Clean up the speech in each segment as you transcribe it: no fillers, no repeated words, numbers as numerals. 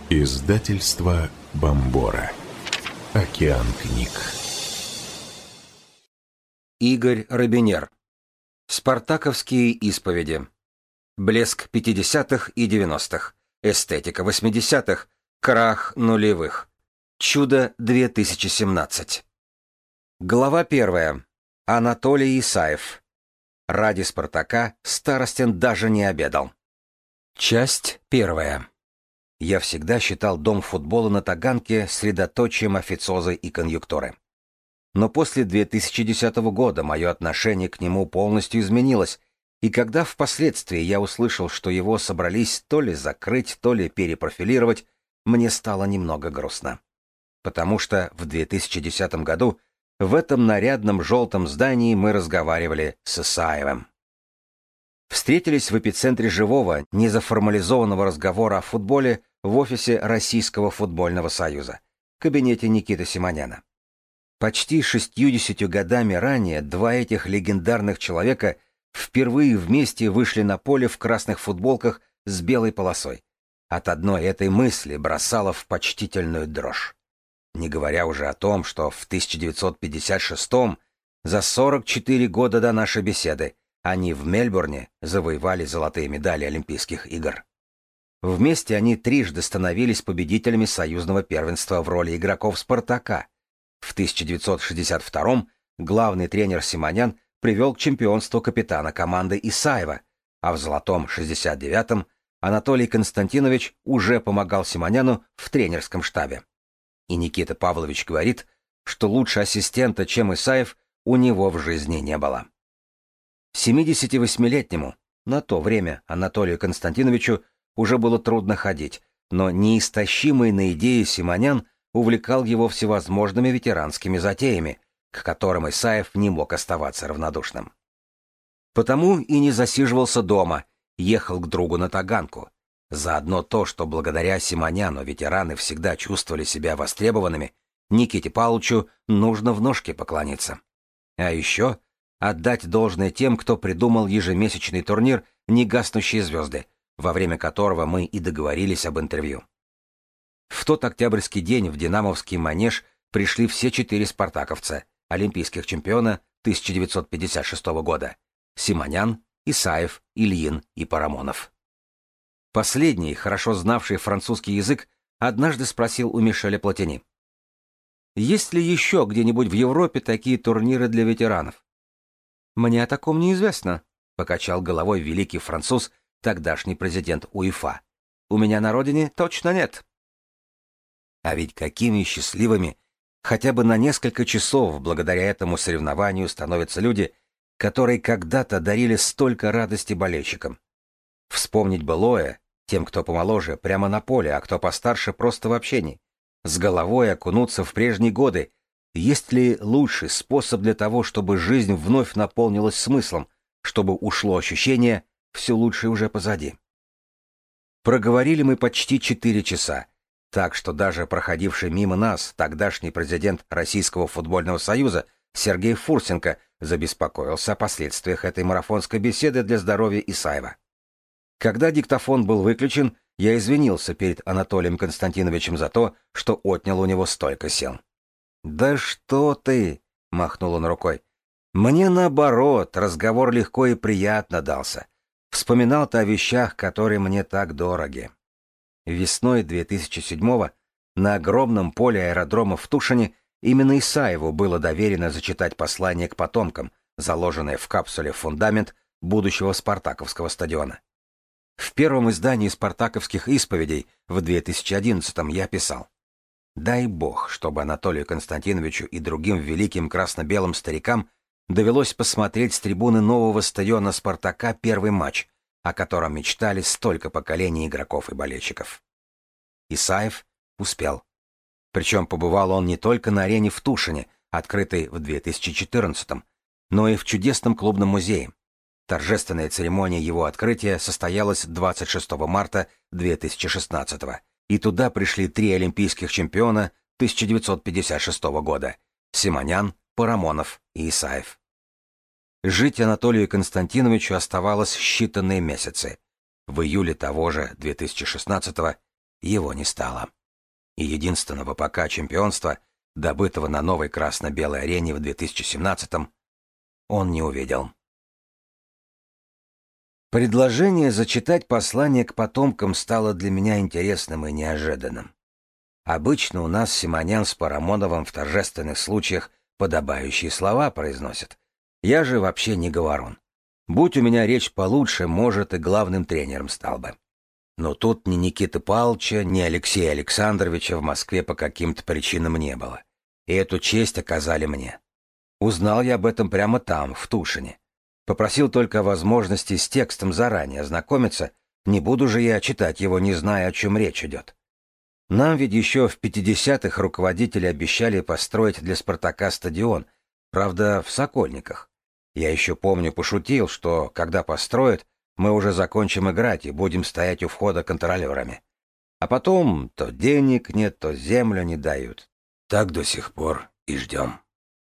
Издательство Бомбора. Океан книг. Игорь Робинер. Спартаковские исповеди. Блеск 50-х и 90-х. Эстетика 80-х. Крах нулевых. Чудо 2017. Глава 1. Анатолий Исаев. Ради Спартака Старостин даже не обедал. Часть 1. Я всегда считал дом футбола на Таганке средоточием официоза и конъюнктуры. Но после 2010 года мое отношение к нему полностью изменилось, и когда впоследствии я услышал, что его собрались то ли закрыть, то ли перепрофилировать, мне стало немного грустно. Потому что в 2010 году в этом нарядном желтом здании мы разговаривали с Исаевым. Встретились в эпицентре живого, незаформализованного разговора о футболе в офисе Российского футбольного союза, в кабинете Никиты Симоняна. Почти 60 годами ранее два этих легендарных человека впервые вместе вышли на поле в красных футболках с белой полосой. От одной этой мысли бросало в почтительную дрожь. Не говоря уже о том, что в 1956-м, за 44 года до нашей беседы, они в Мельбурне завоевали золотые медали Олимпийских игр. Вместе они трижды становились победителями союзного первенства в роли игроков «Спартака». В 1962-м главный тренер Симонян привел к чемпионству капитана команды Исаева, а в золотом 69-м Анатолий Константинович уже помогал Симоняну в тренерском штабе. И Никита Павлович говорит, что лучше ассистента, чем Исаев, у него в жизни не было. 78-летнему, на то время Анатолию Константиновичу, уже было трудно ходить, но неистощимый на идеи Симонян увлекал его всевозможными ветеранскими затеями, к которым Исаев не мог оставаться равнодушным. Потому и не засиживался дома, ехал к другу на Таганку. Заодно то, что благодаря Симоняну ветераны всегда чувствовали себя востребованными, Никите Павловичу нужно в ножки поклониться. А еще отдать должное тем, кто придумал ежемесячный турнир «Негаснущие звезды», во время которого мы и договорились об интервью. В тот октябрьский день в Динамовский манеж пришли все 4 спартаковца, олимпийских чемпиона 1956 года: Симонян, Исаев, Ильин и Парамонов. Последний, хорошо знавший французский язык, однажды спросил у Мишеля Платини: «Есть ли еще где-нибудь в Европе такие турниры для ветеранов?» «Мне о таком неизвестно», — покачал головой великий француз, тогдашний президент УЕФА. «У меня на родине точно нет». А ведь какими счастливыми хотя бы на несколько часов благодаря этому соревнованию становятся люди, которые когда-то дарили столько радости болельщикам. Вспомнить былое, тем, кто помоложе, прямо на поле, а кто постарше, просто в общении. С головой окунуться в прежние годы. Есть ли лучший способ для того, чтобы жизнь вновь наполнилась смыслом, чтобы ушло ощущение «все лучшее уже позади»? Проговорили мы почти 4 часа, так что даже проходивший мимо нас тогдашний президент Российского футбольного союза Сергей Фурсенко забеспокоился о последствиях этой марафонской беседы для здоровья Исаева. Когда диктофон был выключен, я извинился перед Анатолием Константиновичем за то, что отнял у него столько сил. «Да что ты!» — махнул он рукой. «Мне наоборот, разговор легко и приятно дался. Вспоминал ты о вещах, которые мне так дороги». Весной 2007-го на огромном поле аэродрома в Тушине именно Исаеву было доверено зачитать послание к потомкам, заложенное в капсуле фундамент будущего спартаковского стадиона. В первом издании спартаковских исповедей в 2011-м я писал: «Дай Бог, чтобы Анатолию Константиновичу и другим великим красно-белым старикам довелось посмотреть с трибуны нового стадиона «Спартака» первый матч, о котором мечтали столько поколений игроков и болельщиков». Исаев успел. Причем побывал он не только на арене в Тушине, открытой в 2014-м, но и в чудесном клубном музее. Торжественная церемония его открытия состоялась 26 марта 2016-го, и туда пришли 3 олимпийских чемпиона 1956 года — Симонян, Парамонов и Исаев. Жить Анатолию Константиновичу оставалось считанные месяцы. В июле того же 2016-го его не стало. И единственного пока чемпионства, добытого на новой красно-белой арене в 2017-м, он не увидел. Предложение зачитать послание к потомкам стало для меня интересным и неожиданным. Обычно у нас Симонян с Парамоновым в торжественных случаях подобающие слова произносят. Я же вообще не говорун. Будь у меня речь получше, может, и главным тренером стал бы. Но тут ни Никиты Павловича, ни Алексея Александровича в Москве по каким-то причинам не было. И эту честь оказали мне. Узнал я об этом прямо там, в Тушине. Попросил только о возможности с текстом заранее ознакомиться, не буду же я читать его, не зная, о чем речь идет. Нам ведь еще в 50-х руководители обещали построить для «Спартака» стадион, правда, в Сокольниках. Я еще помню, пошутил, что, когда построят, мы уже закончим играть и будем стоять у входа контролерами. А потом то денег нет, то землю не дают. Так до сих пор и ждем.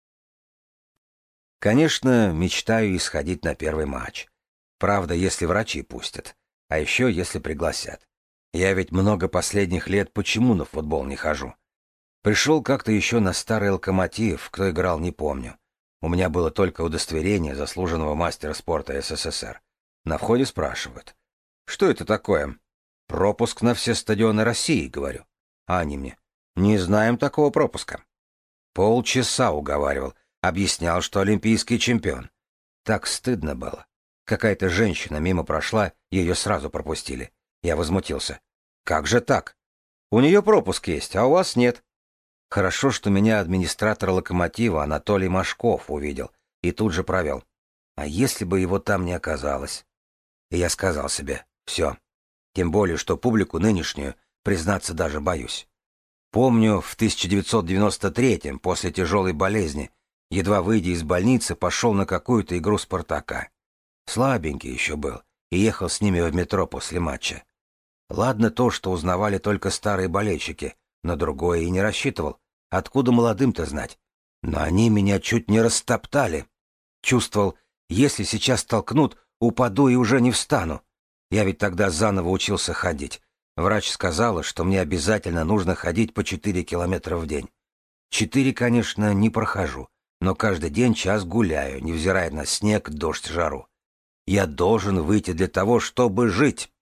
Конечно, мечтаю исходить на первый матч. Правда, если врачи пустят. А еще, если пригласят. Я ведь много последних лет почему на футбол не хожу. Пришел как-то еще на старый «Локомотив», кто играл, не помню. У меня было только удостоверение заслуженного мастера спорта СССР. На входе спрашивают. Что это такое? Пропуск на все стадионы России, говорю. А они мне. Не знаем такого пропуска. Полчаса уговаривал. Объяснял, что олимпийский чемпион. Так стыдно было. Какая-то женщина мимо прошла, ее сразу пропустили. Я возмутился. Как же так? У нее пропуск есть, а у вас нет. Хорошо, что меня администратор «Локомотива» Анатолий Машков увидел и тут же провел. А если бы его там не оказалось? И я сказал себе, все. Тем более, что публику нынешнюю, признаться, даже боюсь. Помню, в 1993-м, после тяжелой болезни, едва выйдя из больницы, пошел на какую-то игру «Спартака». Слабенький еще был, и ехал с ними в метро после матча. Ладно то, что узнавали только старые болельщики, но другое и не рассчитывал. Откуда молодым-то знать? Но они меня чуть не растоптали. Чувствовал, если сейчас толкнут, упаду и уже не встану. Я ведь тогда заново учился ходить. Врач сказала, что мне обязательно нужно ходить по 4 километра в день. 4, конечно, не прохожу, но каждый день час гуляю, невзирая на снег, дождь, жару. Я должен выйти для того, чтобы жить.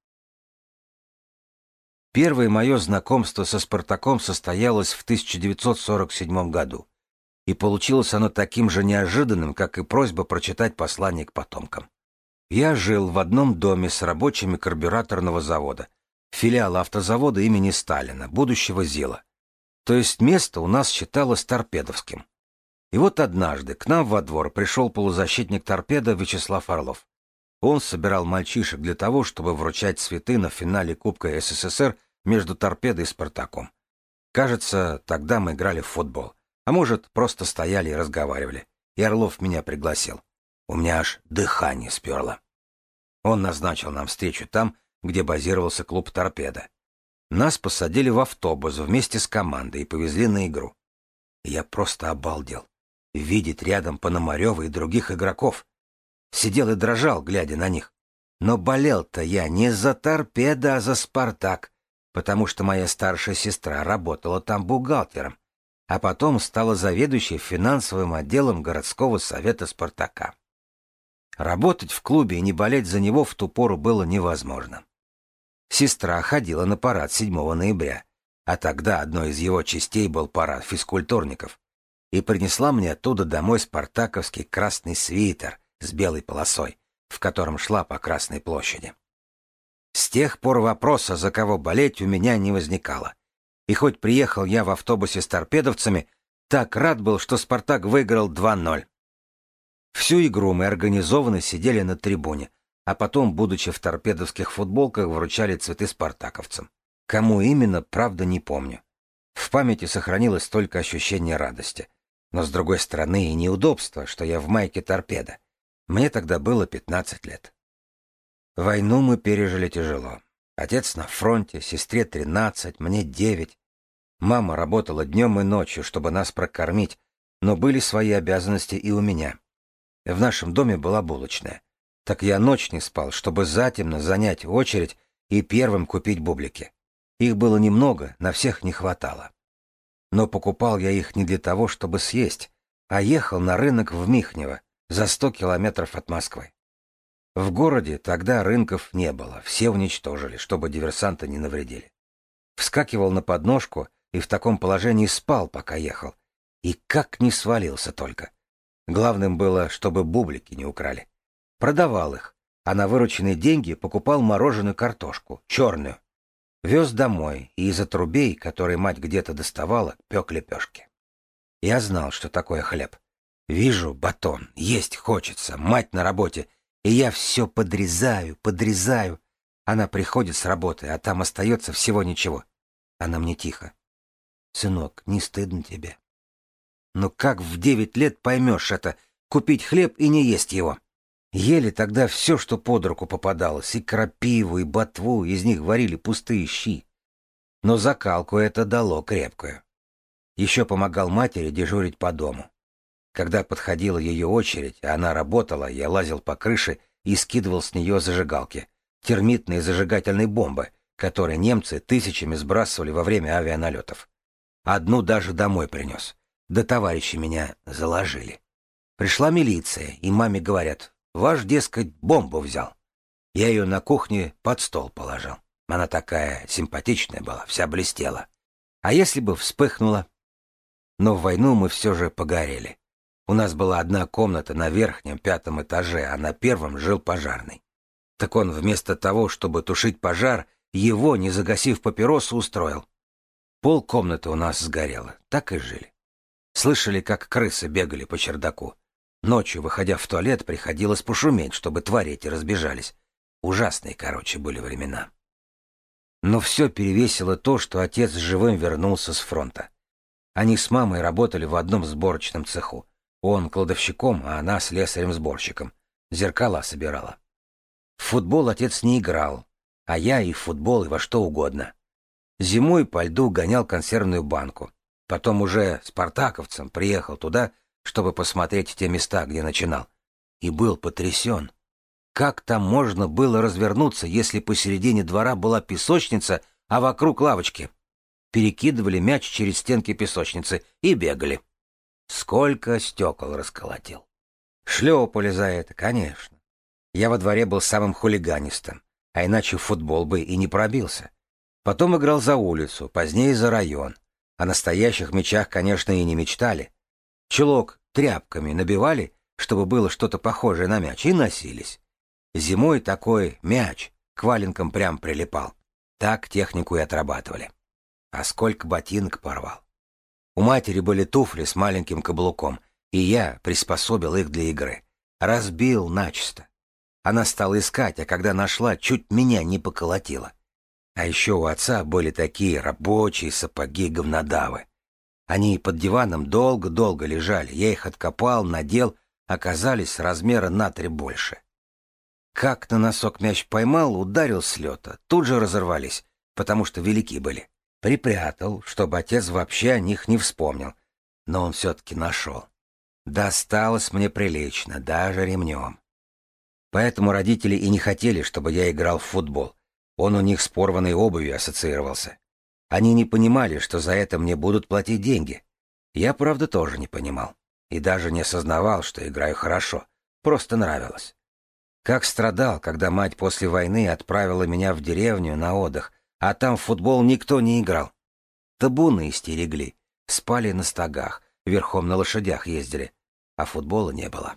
Первое мое знакомство со «Спартаком» состоялось в 1947 году, и получилось оно таким же неожиданным, как и просьба прочитать послание к потомкам. Я жил в одном доме с рабочими карбюраторного завода, филиала автозавода имени Сталина, будущего ЗИЛа. То есть место у нас считалось торпедовским. И вот однажды к нам во двор пришел полузащитник торпеда Вячеслав Орлов. Он собирал мальчишек для того, чтобы вручать цветы на финале Кубка СССР между торпедой и «Спартаком». Кажется, тогда мы играли в футбол. А может, просто стояли и разговаривали. И Орлов меня пригласил. У меня аж дыхание сперло. Он назначил нам встречу там, где базировался клуб «Торпеда». Нас посадили в автобус вместе с командой и повезли на игру. И я просто обалдел. Видеть рядом Пономарева и других игроков. Сидел и дрожал, глядя на них. Но болел-то я не за «Торпедо», а за «Спартак», потому что моя старшая сестра работала там бухгалтером, а потом стала заведующей финансовым отделом городского совета «Спартака». Работать в клубе и не болеть за него в ту пору было невозможно. Сестра ходила на парад 7 ноября, а тогда одной из его частей был парад физкультурников, и принесла мне оттуда домой спартаковский красный свитер с белой полосой, в котором шла по Красной площади. С тех пор вопроса, за кого болеть, у меня не возникало. И хоть приехал я в автобусе с торпедовцами, так рад был, что «Спартак» выиграл 2-0. Всю игру мы организованно сидели на трибуне, а потом, будучи в торпедовских футболках, вручали цветы спартаковцам. Кому именно, правда, не помню. В памяти сохранилось только ощущение радости. Но, с другой стороны, и неудобство, что я в майке «Торпеда». Мне тогда было 15 лет. Войну мы пережили тяжело. Отец на фронте, сестре 13, мне 9. Мама работала днем и ночью, чтобы нас прокормить, но были свои обязанности и у меня. В нашем доме была булочная. Так я ночь не спал, чтобы затемно занять очередь и первым купить бублики. Их было немного, на всех не хватало. Но покупал я их не для того, чтобы съесть, а ехал на рынок в Михнево, за 100 километров от Москвы. В городе тогда рынков не было, все уничтожили, чтобы диверсанты не навредили. Вскакивал на подножку и в таком положении спал, пока ехал. И как не свалился только. Главным было, чтобы бублики не украли. Продавал их, а на вырученные деньги покупал мороженую картошку, черную. Вез домой, и из отрубей, которые мать где-то доставала, пек лепешки. Я знал, что такое хлеб. Вижу батон, есть хочется, мать на работе, и я все подрезаю. Она приходит с работы, а там остается всего ничего. Она мне тихо. «Сынок, не стыдно тебе?» «Ну как в 9 лет поймешь это, купить хлеб и не есть его?» Ели тогда все, что под руку попадалось, и крапиву, и ботву, из них варили пустые щи. Но закалку это дало крепкую. Еще помогал матери дежурить по дому. Когда подходила ее очередь, а она работала, я лазил по крыше и скидывал с нее зажигалки, термитные зажигательные бомбы, которые немцы тысячами сбрасывали во время авианалетов. Одну даже домой принес. Да товарищи меня заложили. Пришла милиция, и маме говорят: «Ваш, дескать, бомбу взял». Я ее на кухне под стол положил. Она такая симпатичная была, вся блестела. А если бы вспыхнула? Но в войну мы все же погорели. У нас была одна комната на верхнем 5-м этаже, а на 1-м жил пожарный. Так он вместо того, чтобы тушить пожар, его, не загасив папиросу, устроил. Полкомнаты у нас сгорело, так и жили. Слышали, как крысы бегали по чердаку. Ночью, выходя в туалет, приходилось пошуметь, чтобы твари эти разбежались. Ужасные, короче, были времена. Но все перевесило то, что отец живым вернулся с фронта. Они с мамой работали в одном сборочном цеху. Он кладовщиком, а она слесарем-сборщиком. Зеркала собирала. В футбол отец не играл, а я и в футбол, и во что угодно. Зимой по льду гонял консервную банку. Потом уже спартаковцем приехал туда, чтобы посмотреть те места, где начинал. И был потрясен. Как там можно было развернуться, если посередине двора была песочница, а вокруг лавочки? Перекидывали мяч через стенки песочницы и бегали. Сколько стекол расколотил. Шлепали за это, конечно. Я во дворе был самым хулиганистым, а иначе в футбол бы и не пробился. Потом играл за улицу, позднее за район. О настоящих мячах, конечно, и не мечтали. Чулок тряпками набивали, чтобы было что-то похожее на мяч, и носились. Зимой такой мяч к валенкам прям прилипал. Так технику и отрабатывали. А сколько ботинок порвал. У матери были туфли с маленьким каблуком, и я приспособил их для игры. Разбил начисто. Она стала искать, а когда нашла, чуть меня не поколотила. А еще у отца были такие рабочие сапоги-говнодавы. Они под диваном долго-долго лежали, я их откопал, надел, оказались размера на 3 больше. Как на носок мяч поймал, ударил с лета, тут же разорвались, потому что велики были. Припрятал, чтобы отец вообще о них не вспомнил, но он все-таки нашел. Досталось мне прилично, даже ремнем. Поэтому родители и не хотели, чтобы я играл в футбол. Он у них с порванной обувью ассоциировался. Они не понимали, что за это мне будут платить деньги. Я, правда, тоже не понимал. И даже не осознавал, что играю хорошо. Просто нравилось. Как страдал, когда мать после войны отправила меня в деревню на отдых, а там в футбол никто не играл. Табуны истерегли, спали на стогах, верхом на лошадях ездили, а футбола не было.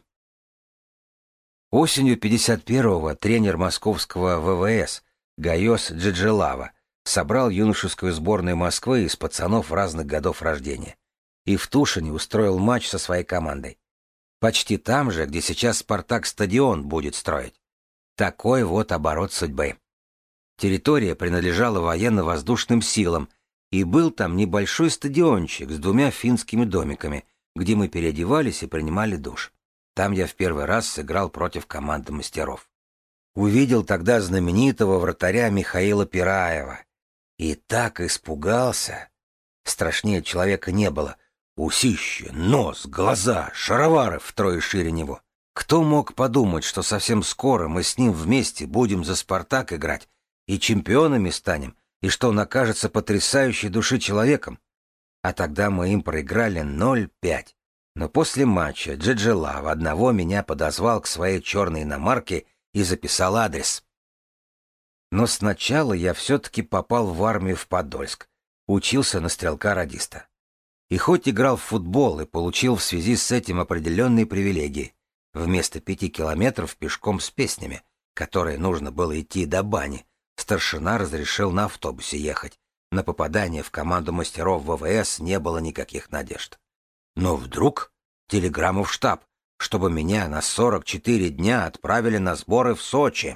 Осенью 51-го тренер московского ВВС Гайос Джиджелава собрал юношескую сборную Москвы из пацанов разных годов рождения и в Тушине устроил матч со своей командой. Почти там же, где сейчас «Спартак» стадион будет строить. Такой вот оборот судьбы. Территория принадлежала военно-воздушным силам, и был там небольшой стадиончик с 2 финскими домиками, где мы переодевались и принимали душ. Там я в первый раз сыграл против команды мастеров. Увидел тогда знаменитого вратаря Михаила Пираева. И так испугался. Страшнее человека не было. Усище, нос, глаза, шаровары втрое шире него. Кто мог подумать, что совсем скоро мы с ним вместе будем за «Спартак» играть и чемпионами станем, и что он окажется потрясающей души человеком. А тогда мы им проиграли 0-5. Но после матча Джиджи Лав одного меня подозвал к своей черной иномарке и записал адрес. Но сначала я все-таки попал в армию в Подольск, учился на стрелка-радиста. И хоть играл в футбол и получил в связи с этим определенные привилегии, вместо 5 километров пешком с песнями, которые нужно было идти до бани, старшина разрешил на автобусе ехать. На попадание в команду мастеров ВВС не было никаких надежд. Но вдруг телеграмма в штаб, чтобы меня на 44 дня отправили на сборы в Сочи.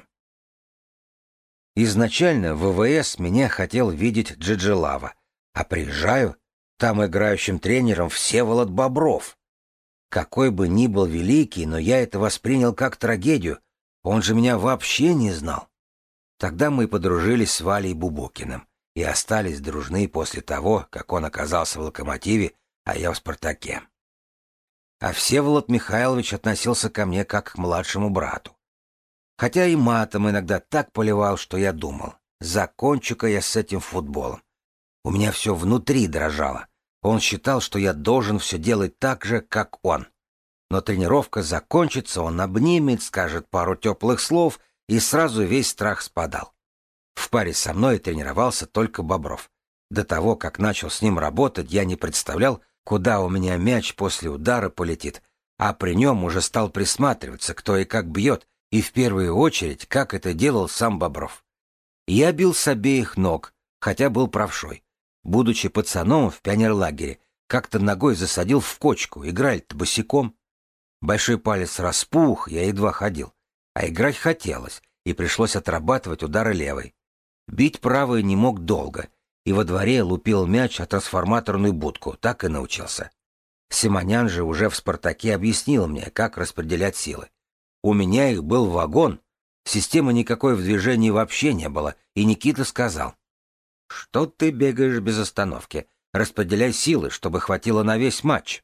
Изначально в ВВС меня хотел видеть Джиджи Лава, а приезжаю, там играющим тренером Всеволод Бобров. Какой бы ни был великий, но я это воспринял как трагедию, он же меня вообще не знал. Тогда мы подружились с Валей Бубокиным и остались дружны после того, как он оказался в «Локомотиве», а я в «Спартаке». А Всеволод Михайлович относился ко мне как к младшему брату. Хотя и матом иногда так поливал, что я думал, закончу-ка я с этим футболом. У меня все внутри дрожало. Он считал, что я должен все делать так же, как он. Но тренировка закончится, он обнимет, скажет пару теплых слов, и сразу весь страх спадал. В паре со мной тренировался только Бобров. До того, как начал с ним работать, я не представлял, куда у меня мяч после удара полетит, а при нем уже стал присматриваться, кто и как бьет, и в первую очередь, как это делал сам Бобров. Я бил с обеих ног, хотя был правшой. Будучи пацаном в пионерлагере, как-то ногой засадил в кочку, играли-то босиком. Большой палец распух, я едва ходил. А играть хотелось, и пришлось отрабатывать удары левой. Бить правой не мог долго, и во дворе лупил мяч о трансформаторную будку, так и научился. Симонян же уже в «Спартаке» объяснил мне, как распределять силы. У меня их был вагон, системы никакой в движении вообще не было, и Никита сказал: «Что ты бегаешь без остановки? Распределяй силы, чтобы хватило на весь матч».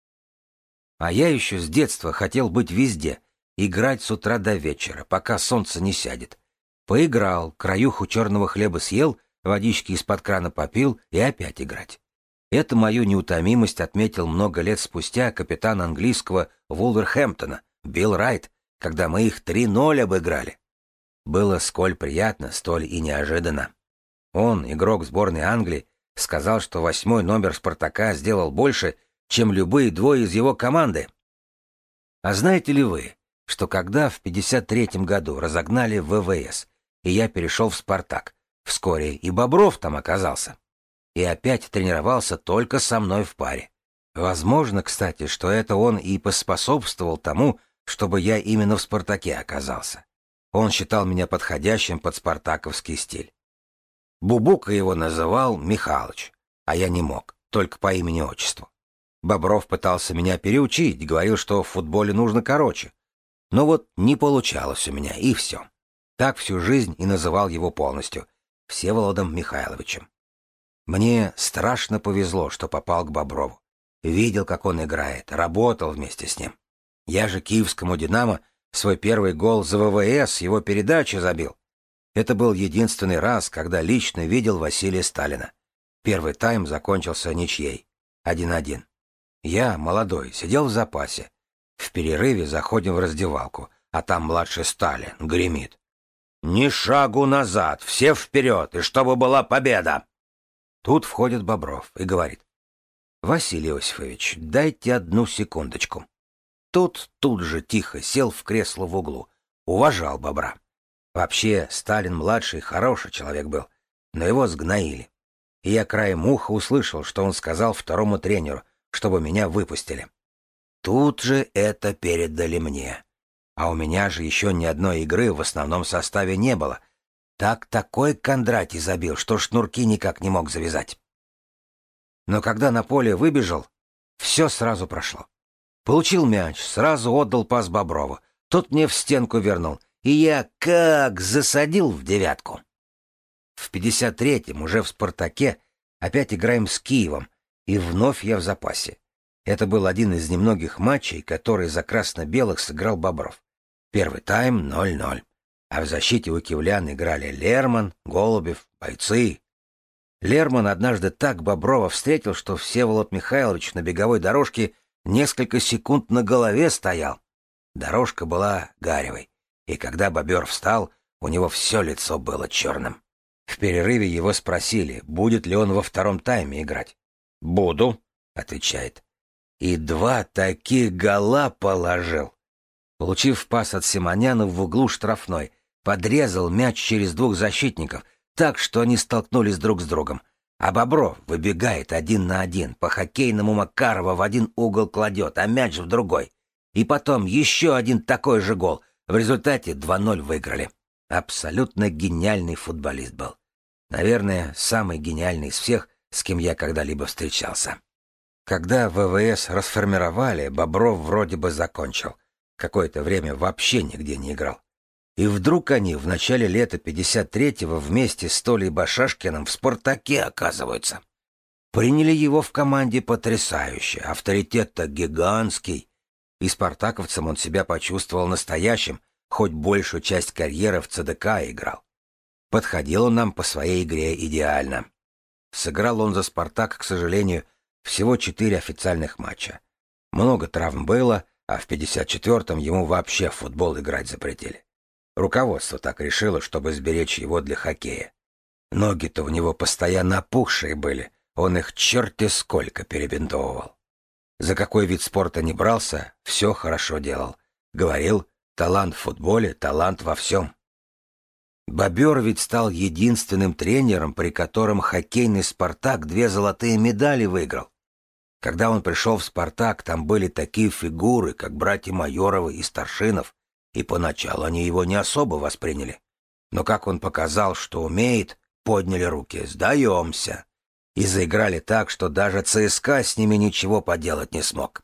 А я еще с детства хотел быть везде, играть с утра до вечера, пока солнце не сядет. Поиграл, краюху черного хлеба съел, водички из-под крана попил и опять играть. Это мою неутомимость отметил много лет спустя капитан английского Вулверхэмптона Билл Райт, когда мы их 3-0 обыграли. Было сколь приятно, столь и неожиданно. Он, игрок сборной Англии, сказал, что 8-й номер «Спартака» сделал больше, чем любые двое из его команды. А знаете ли вы, что когда в 53-м году разогнали ВВС, и я перешел в «Спартак», вскоре и Бобров там оказался. И опять тренировался только со мной в паре. Возможно, кстати, что это он и поспособствовал тому, чтобы я именно в «Спартаке» оказался. Он считал меня подходящим под спартаковский стиль. Бубука его называл Михалыч, а я не мог, только по имени-отчеству. Бобров пытался меня переучить, говорил, что в футболе нужно короче. Но вот не получалось у меня, и все. Так всю жизнь и называл его полностью — Всеволодом Михайловичем. Мне страшно повезло, что попал к Боброву. Видел, как он играет, работал вместе с ним. Я же киевскому «Динамо» свой первый гол за ВВС его передачи забил. Это был единственный раз, когда лично видел Василия Сталина. Первый тайм закончился ничьей. 1-1. Я, молодой, сидел в запасе. В перерыве заходим в раздевалку, а там младший Сталин гремит: «Ни шагу назад, все вперед, и чтобы была победа!» Тут входит Бобров и говорит: «Василий Иосифович, дайте одну секундочку». Тот тут же тихо сел в кресло в углу. Уважал Бобра. Вообще, Сталин-младший хороший человек был, но его сгноили. И я краем уха услышал, что он сказал второму тренеру, чтобы меня выпустили. Тут же это передали мне. А у меня же еще ни одной игры в основном составе не было. Такой Кондратий забил, что шнурки никак не мог завязать. Но когда на поле выбежал, все сразу прошло. Получил мяч, сразу отдал пас Боброву. Тот мне в стенку вернул, и я как засадил в девятку. В 53-м уже в «Спартаке» опять играем с Киевом, и вновь я в запасе. Это был один из немногих матчей, который за красно-белых сыграл Бобров. Первый тайм 0-0. А в защите у киевлян играли Лерман, Голубев, бойцы, Лерман однажды так Боброва встретил, что Всеволод Михайлович на беговой дорожке несколько секунд на голове стоял. Дорожка была гаревой, и когда бобер встал, у него все лицо было черным. В перерыве его спросили, будет ли он во втором тайме играть. «Буду», — отвечает. И 2 таких гола положил. Получив пас от Симоняна в углу штрафной, подрезал мяч через 2 защитников, так что они столкнулись друг с другом. А Бобров выбегает 1 на 1, по-хоккейному Макарова в один угол кладет, а мяч в другой. И потом еще один такой же гол. В результате 2-0 выиграли. Абсолютно гениальный футболист был. Наверное, самый гениальный из всех, с кем я когда-либо встречался. Когда ВВС расформировали, Бобров вроде бы закончил. Какое-то время вообще нигде не играл. И вдруг они в начале лета 53-го вместе с Толей Башашкиным в «Спартаке» оказываются. Приняли его в команде потрясающе, авторитет-то гигантский. И спартаковцем он себя почувствовал настоящим, хоть большую часть карьеры в ЦДК играл. Подходил он нам по своей игре идеально. Сыграл он за «Спартак», к сожалению, всего 4 официальных матча. Много травм было, а в 54-м ему вообще в футбол играть запретили. Руководство так решило, чтобы сберечь его для хоккея. Ноги-то у него постоянно опухшие были, он их черти сколько перебинтовывал. За какой вид спорта ни брался, все хорошо делал. Говорил, талант в футболе, талант во всем. Бобер ведь стал единственным тренером, при котором хоккейный «Спартак» 2 золотые медали выиграл. Когда он пришел в «Спартак», там были такие фигуры, как братья Майоровы и Старшинов, и поначалу они его не особо восприняли. Но как он показал, что умеет, подняли руки «Сдаемся!» и заиграли так, что даже ЦСКА с ними ничего поделать не смог.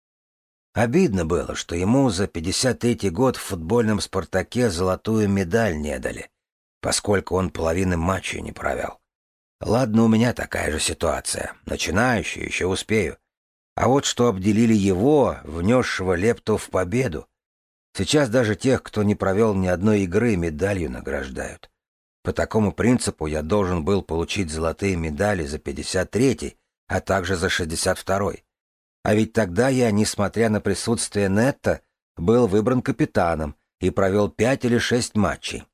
Обидно было, что ему за 53-й год в футбольном «Спартаке» золотую медаль не дали, поскольку он половины матчей не провел. Ладно, у меня такая же ситуация. Начинающий, еще успею. А вот что обделили его, внесшего лепту в победу. Сейчас даже тех, кто не провел ни одной игры, медалью награждают. По такому принципу я должен был получить золотые медали за 53-й, а также за 62-й. А ведь тогда я, несмотря на присутствие Нетта, был выбран капитаном и провел 5 или 6 матчей.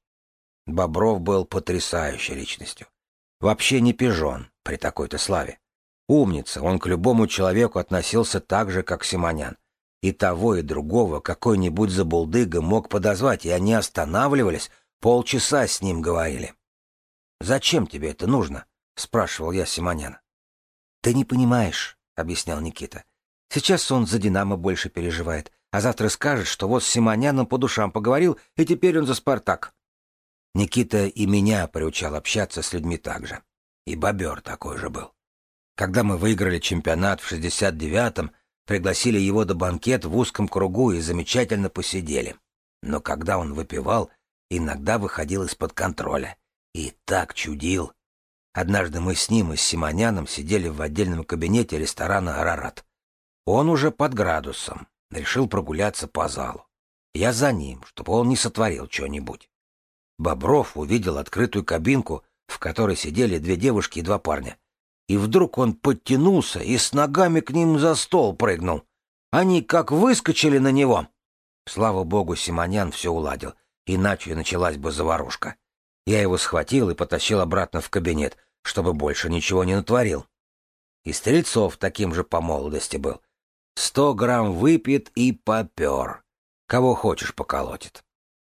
Бобров был потрясающей личностью. Вообще не пижон при такой-то славе. Умница, он к любому человеку относился так же, как Симонян. И того, и другого какой-нибудь забулдыга мог подозвать, и они останавливались, полчаса с ним говорили. «Зачем тебе это нужно?» — спрашивал я Симоняна. «Ты не понимаешь», — объяснял Никита. «Сейчас он за «Динамо» больше переживает, а завтра скажет, что вот с Симоняном по душам поговорил, и теперь он за «Спартак». Никита и меня приучал общаться с людьми так же. И бобер такой же был. Когда мы выиграли чемпионат в 69-м, пригласили его до банкета в узком кругу и замечательно посидели. Но когда он выпивал, иногда выходил из-под контроля. И так чудил. Однажды мы с ним и с Симоняном сидели в отдельном кабинете ресторана «Арарат». Он уже под градусом, решил прогуляться по залу. Я за ним, чтобы он не сотворил чего-нибудь. Бобров увидел открытую кабинку, в которой сидели 2 девушки и 2 парня. И вдруг он подтянулся и с ногами к ним за стол прыгнул. Они как выскочили на него. Слава богу, Симонян все уладил, иначе началась бы заварушка. Я его схватил и потащил обратно в кабинет, чтобы больше ничего не натворил. И Стрельцов таким же по молодости был. 100 грамм выпьет и попер. Кого хочешь поколотит.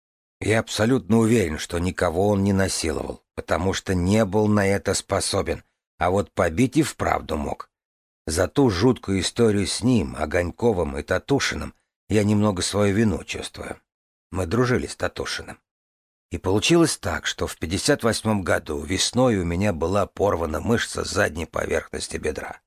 Я абсолютно уверен, что никого он не насиловал, потому что не был на это способен, а вот побить и вправду мог. За ту жуткую историю с ним, Огоньковым и Татушиным, я немного свою вину чувствую. Мы дружили с Татушиным. И получилось так, что в 58 году весной у меня была порвана мышца задней поверхности бедра.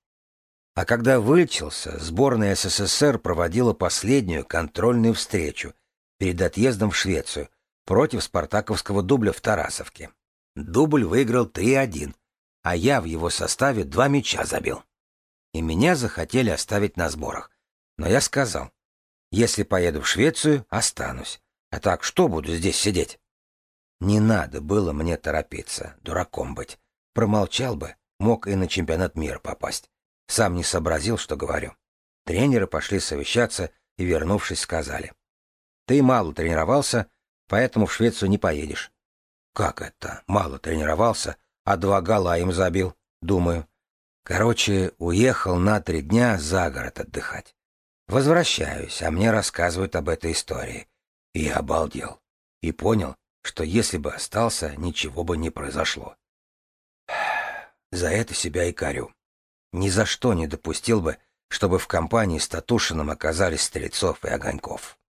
А когда вылечился, сборная СССР проводила последнюю контрольную встречу перед отъездом в Швецию против спартаковского дубля в Тарасовке. Дубль выиграл 3-1, а я в его составе 2 мяча забил. И меня захотели оставить на сборах. Но я сказал, если поеду в Швецию, останусь. А так что буду здесь сидеть? Не надо было мне торопиться, дураком быть. Промолчал бы, мог и на чемпионат мира попасть. Сам не сообразил, что говорю. Тренеры пошли совещаться и, вернувшись, сказали: «Ты мало тренировался, поэтому в Швецию не поедешь». «Как это? Мало тренировался, а 2 гола им забил?» Думаю. Короче, уехал на 3 дня за город отдыхать. Возвращаюсь, а мне рассказывают об этой истории. И я обалдел. И понял, что если бы остался, ничего бы не произошло. За это себя и корю. Ни за что не допустил бы, чтобы в компании с Татушиным оказались Стрельцов и Огоньков.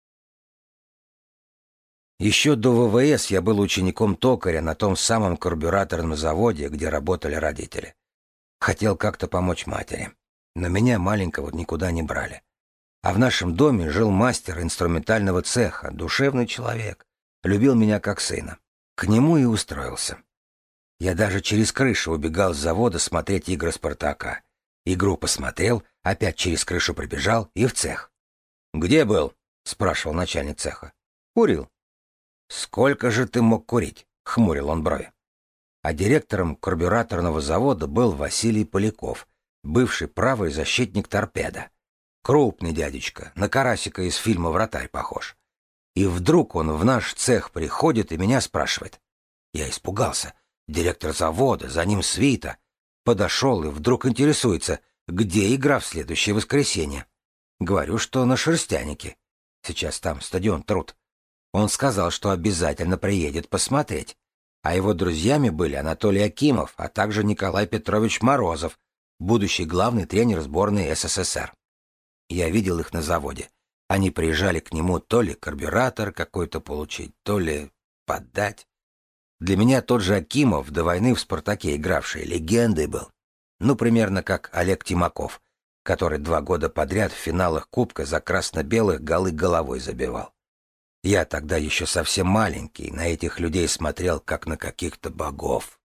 Еще до ВВС я был учеником токаря на том самом карбюраторном заводе, где работали родители. Хотел как-то помочь матери, но меня маленького никуда не брали. А в нашем доме жил мастер инструментального цеха, душевный человек, любил меня как сына. К нему и устроился. Я даже через крышу убегал с завода смотреть игры «Спартака». Игру посмотрел, опять через крышу пробежал и в цех. «Где был?» — спрашивал начальник цеха. «Курил». «Сколько же ты мог курить?» — хмурил он брови. А директором карбюраторного завода был Василий Поляков, бывший правый защитник «Торпеда». Крупный дядечка, на карасика из фильма «Вратарь» похож. И вдруг он в наш цех приходит и меня спрашивает. Я испугался. Директор завода, за ним свита. Подошел и вдруг интересуется, где игра в следующее воскресенье. Говорю, что на Шерстянике. Сейчас там стадион Труд. Он сказал, что обязательно приедет посмотреть. А его друзьями были Анатолий Акимов, а также Николай Петрович Морозов, будущий главный тренер сборной СССР. Я видел их на заводе. Они приезжали к нему то ли карбюратор какой-то получить, то ли поддать. Для меня тот же Акимов, до войны в «Спартаке» игравший, легендой был. Ну, примерно как Олег Тимаков, который 2 года подряд в финалах Кубка за красно-белых голы головой забивал. Я тогда еще совсем маленький, на этих людей смотрел, как на каких-то богов.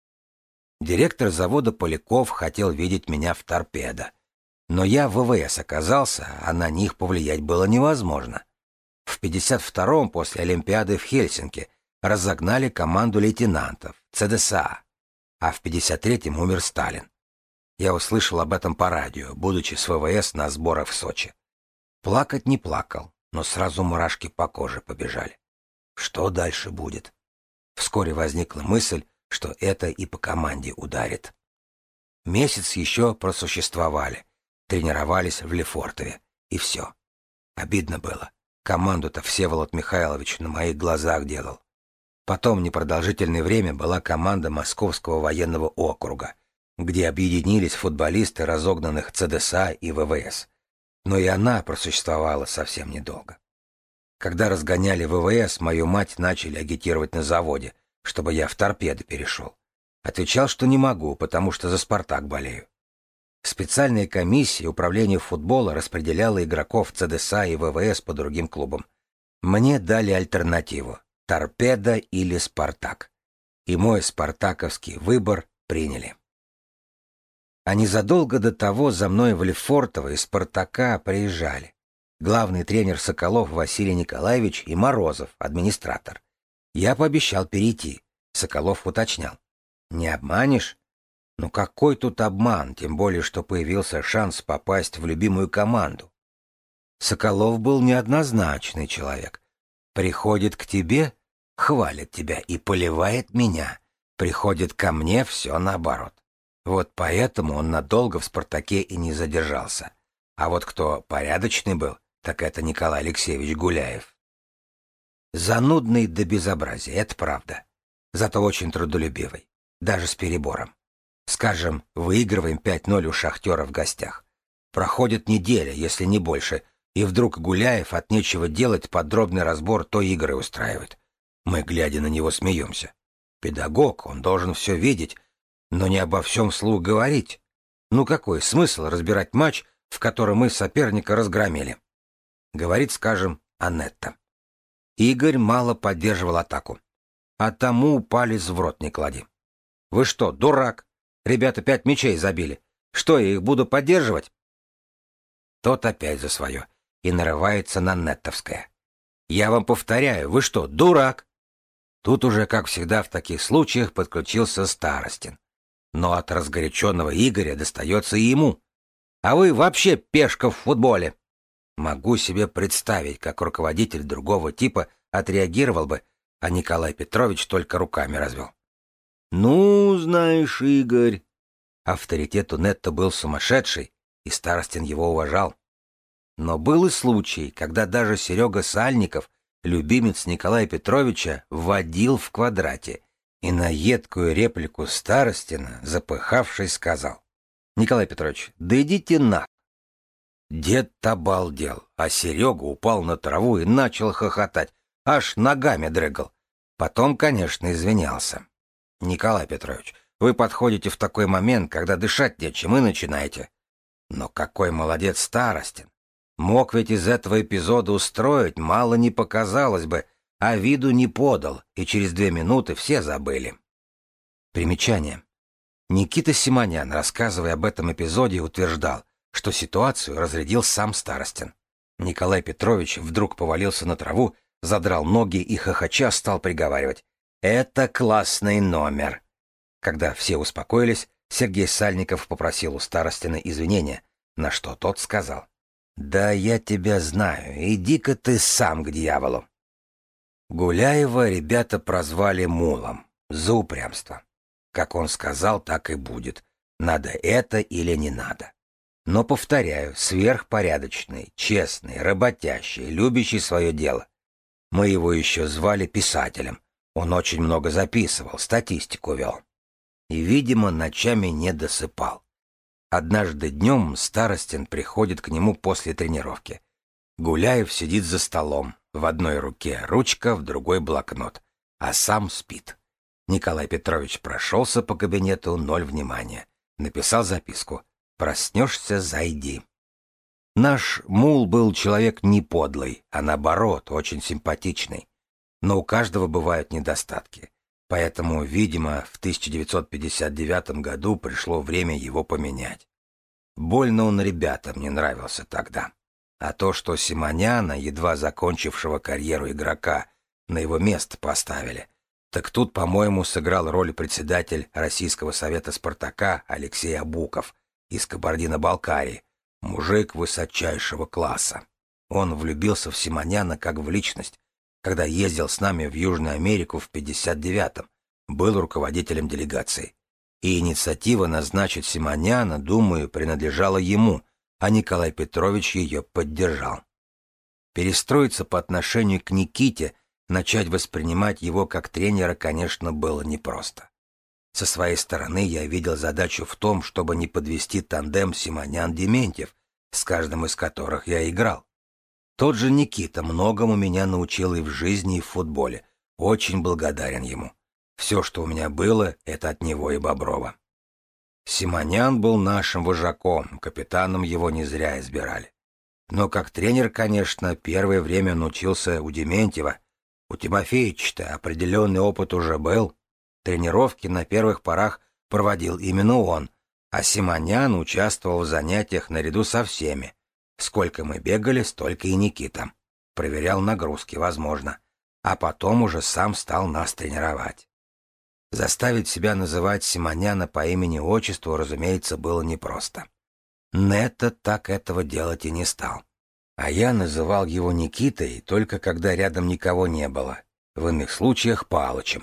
Директор завода Поляков хотел видеть меня в «Торпедо». Но я в ВВС оказался, а на них повлиять было невозможно. В 52-м, после Олимпиады в Хельсинки, разогнали команду лейтенантов, ЦДСА, а в 53-м умер Сталин. Я услышал об этом по радио, будучи с ВВС на сборах в Сочи. Плакать не плакал, но сразу мурашки по коже побежали. Что дальше будет? Вскоре возникла мысль, что это и по команде ударит. Месяц еще просуществовали, тренировались в Лефортове, и все. Обидно было. Команду-то Всеволод Михайлович на моих глазах делал. Потом непродолжительное время была команда Московского военного округа, где объединились футболисты разогнанных ЦДСА и ВВС. Но и она просуществовала совсем недолго. Когда разгоняли ВВС, мою мать начали агитировать на заводе, чтобы я в «Торпедо» перешел. Отвечал, что не могу, потому что за «Спартак» болею. Специальная комиссия управления футбола распределяла игроков ЦДСА и ВВС по другим клубам. Мне дали альтернативу — «Торпедо» или «Спартак». И мой спартаковский выбор приняли. А незадолго до того за мной в Лефортово из «Спартака» приезжали главный тренер Соколов Василий Николаевич и Морозов, администратор. Я пообещал перейти. Соколов уточнял. «Не обманешь?» Ну какой тут обман, тем более, что появился шанс попасть в любимую команду. Соколов был неоднозначный человек. Приходит к тебе, хвалит тебя и поливает меня. Приходит ко мне, все наоборот. Вот поэтому он надолго в «Спартаке» и не задержался. А вот кто порядочный был, так это Николай Алексеевич Гуляев. Занудный до безобразия, это правда. Зато очень трудолюбивый, даже с перебором. Скажем, выигрываем 5-0 у «Шахтера» в гостях. Проходит неделя, если не больше, и вдруг Гуляев от нечего делать подробный разбор той игры устраивает. Мы, глядя на него, смеемся. Педагог, он должен все видеть, но не обо всем вслух говорить. Ну какой смысл разбирать матч, в котором мы соперника разгромили? Говорит, скажем, Анетта. Игорь мало поддерживал атаку. А тому палец в рот не клади. Вы что, дурак? Ребята 5 мячей забили. Что, я их буду поддерживать? Тот опять за свое и нарывается на неттовское. Я вам повторяю, вы что, дурак? Тут уже, как всегда в таких случаях, подключился Старостин. но от разгоряченного Игоря достается и ему. А вы вообще пешка в футболе. Могу себе представить, как руководитель другого типа отреагировал бы, а Николай Петрович только руками развел. «Ну, знаешь, Игорь...» Авторитет у Нетта был сумасшедший, и Старостин его уважал. Но был и случай, когда даже Серега Сальников, любимец Николая Петровича, водил в квадрате, и на едкую реплику Старостина, запыхавшись, сказал: «Николай Петрович, да идите на...» Дед обалдел, а Серега упал на траву и начал хохотать, аж ногами дрыгал. Потом, конечно, извинялся. «Николай Петрович, вы подходите в такой момент, когда дышать нечем, и начинаете». Но какой молодец Старостин! Мог ведь из этого эпизода устроить, мало не показалось бы, а виду не подал, и через 2 минуты все забыли. Примечание. Никита Симонян, рассказывая об этом эпизоде, утверждал, что ситуацию разрядил сам Старостин. Николай Петрович вдруг повалился на траву, задрал ноги и хохоча стал приговаривать: «Это классный номер». Когда все успокоились, Сергей Сальников попросил у Старостина извинения, на что тот сказал: «Да я тебя знаю, иди-ка ты сам к дьяволу». Гуляева ребята прозвали Мулом за упрямство. Как он сказал, так и будет. Надо это или не надо. Но, повторяю, сверхпорядочный, честный, работящий, любящий свое дело. Мы его еще звали писателем. Он очень много записывал, статистику вел. И, видимо, ночами не досыпал. Однажды днем Старостин приходит к нему после тренировки. Гуляев сидит за столом, в одной руке ручка, в другой блокнот, а сам спит. Николай Петрович прошелся по кабинету, 0 внимания. Написал записку: «Проснешься, зайди». Наш Мул был человек не подлый, а наоборот, очень симпатичный. Но у каждого бывают недостатки. Поэтому, видимо, в 1959 году пришло время его поменять. Больно он ребятам не нравился тогда. А то, что Симоняна, едва закончившего карьеру игрока, на его место поставили, так тут, по-моему, сыграл роль председатель Российского совета «Спартака» Алексей Абуков из Кабардино-Балкарии, мужик высочайшего класса. Он влюбился в Симоняна как в личность, когда ездил с нами в Южную Америку в 59-м, был руководителем делегации. И инициатива назначить Симоняна, думаю, принадлежала ему, а Николай Петрович ее поддержал. Перестроиться по отношению к Никите, начать воспринимать его как тренера, конечно, было непросто. Со своей стороны я видел задачу в том, чтобы не подвести тандем Симонян-Дементьев, с каждым из которых я играл. Тот же Никита многому меня научил и в жизни, и в футболе. Очень благодарен ему. Все, что у меня было, это от него и Боброва. Симонян был нашим вожаком, капитаном его не зря избирали. Но как тренер, конечно, первое время научился у Дементьева. У Тимофеича-то определенный опыт уже был. Тренировки на первых порах проводил именно он, а Симонян участвовал в занятиях наряду со всеми. Сколько мы бегали, столько и Никита. Проверял нагрузки, возможно. А потом уже сам стал нас тренировать. Заставить себя называть Симоняна по имени-отчеству, разумеется, было непросто. Нетта так этого делать и не стал. А я называл его Никитой только когда рядом никого не было. В иных случаях Палычем.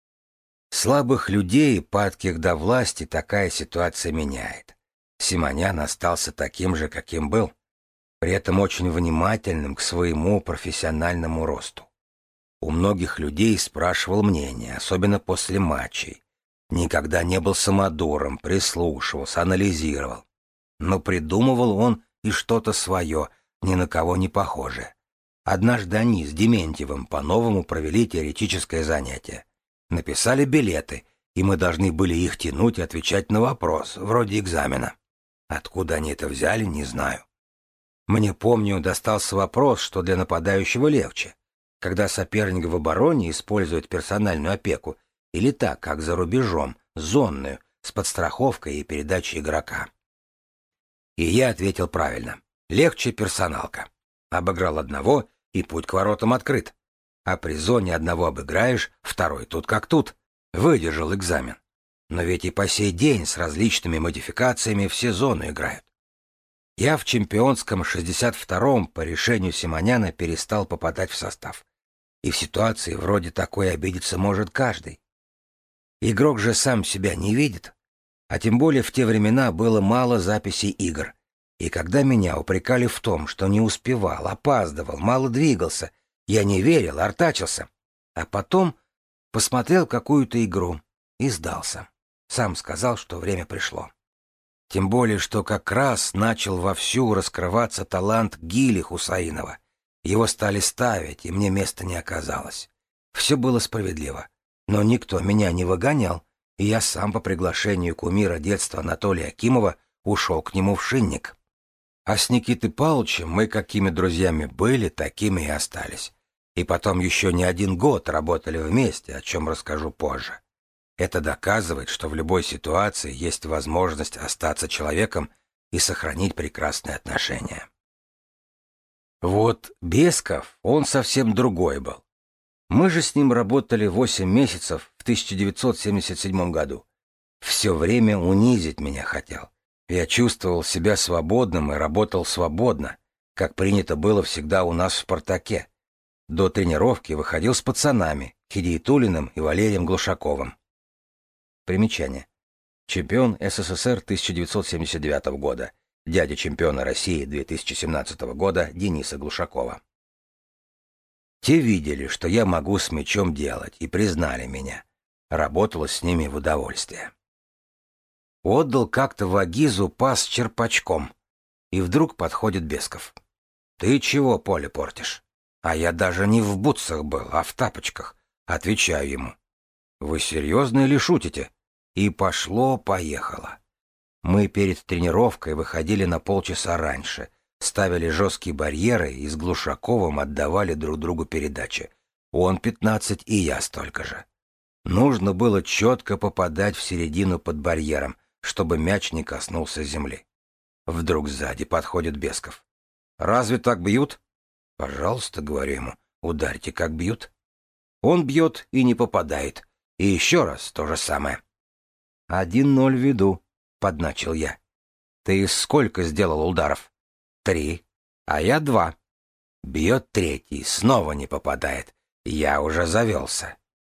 Слабых людей, падких до власти, такая ситуация меняет. Симонян остался таким же, каким был. При этом очень внимательным к своему профессиональному росту. У многих людей спрашивал мнение, особенно после матчей. Никогда не был самодуром, прислушивался, анализировал. Но придумывал он и что-то свое, ни на кого не похожее. Однажды они с Дементьевым по-новому провели теоретическое занятие. Написали билеты, и мы должны были их тянуть и отвечать на вопрос, вроде экзамена. Откуда они это взяли, не знаю. Мне, помню, достался вопрос, что для нападающего легче, когда соперник в обороне использует персональную опеку, или так, как за рубежом, зонную, с подстраховкой и передачей игрока. И я ответил правильно. Легче персоналка. Обыграл одного, и путь к воротам открыт. А при зоне одного обыграешь, второй тут как тут. Выдержал экзамен. Но ведь и по сей день с различными модификациями в сезону играют. Я в чемпионском 62-м по решению Симоняна перестал попадать в состав. И в ситуации вроде такой обидеться может каждый. Игрок же сам себя не видит. А тем более в те времена было мало записей игр. И когда меня упрекали в том, что не успевал, опаздывал, мало двигался, я не верил, артачился. А потом посмотрел какую-то игру и сдался. Сам сказал, что время пришло. Тем более, что как раз начал вовсю раскрываться талант Гили Хусаинова. Его стали ставить, и мне места не оказалось. Все было справедливо. Но никто меня не выгонял, и я сам по приглашению кумира детства Анатолия Акимова ушел к нему в шинник. А с Никитой Павловичем мы какими друзьями были, такими и остались. И потом еще не 1 год работали вместе, о чем расскажу позже. Это доказывает, что в любой ситуации есть возможность остаться человеком и сохранить прекрасные отношения. Вот Бесков, он совсем другой был. Мы же с ним работали 8 месяцев в 1977 году. Все время унизить меня хотел. Я чувствовал себя свободным и работал свободно, как принято было всегда у нас в «Спартаке». До тренировки выходил с пацанами, Хидиятуллиным и Валерием Глушаковым. Примечание. Чемпион СССР 1979 года. Дядя чемпиона России 2017 года Дениса Глушакова. Те видели, что я могу с мячом делать, и признали меня. Работала с ними в удовольствие. Отдал как-то Вагизу пас с черпачком. И вдруг подходит Бесков. «Ты чего поле портишь?» А я даже не в бутсах был, а в тапочках. Отвечаю ему. «Вы серьезно или шутите?» И пошло-поехало. Мы перед тренировкой выходили на полчаса раньше, ставили жесткие барьеры и с Глушаковым отдавали друг другу передачи. Он 15 и я столько же. Нужно было четко попадать в середину под барьером, чтобы мяч не коснулся земли. Вдруг сзади подходит Бесков. «Разве так бьют?» «Пожалуйста», — говорю ему, — «ударьте, как бьют». Он бьет и не попадает. И еще раз то же самое. 1-0 веду, подначил я. Ты сколько сделал ударов? 3. А я 2. Бьет третий, снова не попадает. Я уже завелся.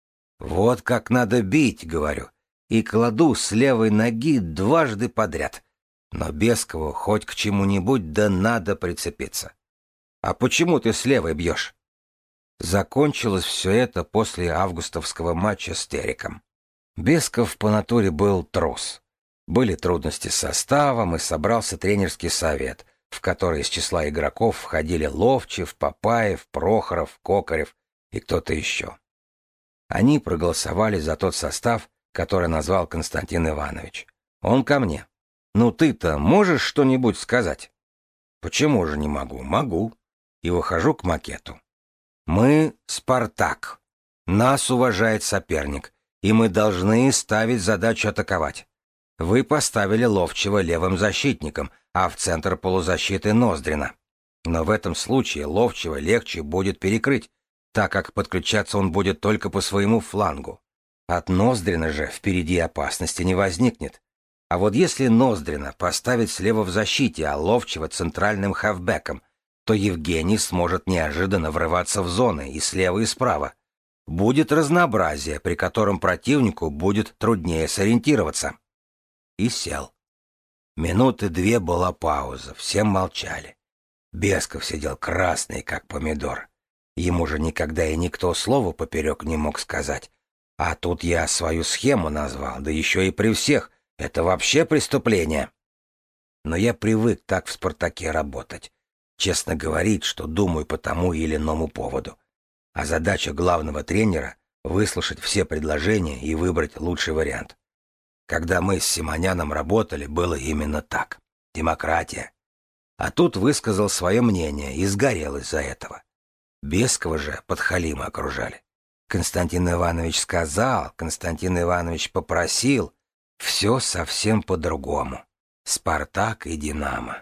Вот как надо бить, говорю, и кладу с левой ноги дважды подряд. Но Бескову хоть к чему-нибудь да надо прицепиться. А почему ты с левой бьешь? Закончилось все это после августовского матча с Тереком. Бесков по натуре был трус. Были трудности с составом, и собрался тренерский совет, в который из числа игроков входили Ловчев, Папаев, Прохоров, Кокарев и кто-то еще. Они проголосовали за тот состав, который назвал Константин Иванович. Он ко мне. «Ну ты-то можешь что-нибудь сказать?» «Почему же не могу?» «Могу». И выхожу к макету. «Мы «Спартак». Нас уважает соперник, и мы должны ставить задачу атаковать. Вы поставили Ловчева левым защитником, а в центр полузащиты Ноздрина. Но в этом случае Ловчева легче будет перекрыть, так как подключаться он будет только по своему флангу. От Ноздрина же впереди опасности не возникнет. А вот если Ноздрина поставить слева в защите, а Ловчева центральным хавбеком, то Евгений сможет неожиданно врываться в зоны и слева, и справа. Будет разнообразие, при котором противнику будет труднее сориентироваться. И сел. 2 минуты была пауза, все молчали. Бесков сидел красный, как помидор. Ему же никогда и никто слова поперек не мог сказать. А тут я свою схему назвал, да еще и при всех. Это вообще преступление. Но я привык так в «Спартаке» работать. Честно говорить, что думаю по тому или иному поводу. А задача главного тренера — выслушать все предложения и выбрать лучший вариант. Когда мы с Симоняном работали, было именно так. Демократия. А тут высказал свое мнение и сгорел из-за этого. Бескова же подхалимы окружали. Константин Иванович сказал, Константин Иванович попросил. Все совсем по-другому. «Спартак» и «Динамо».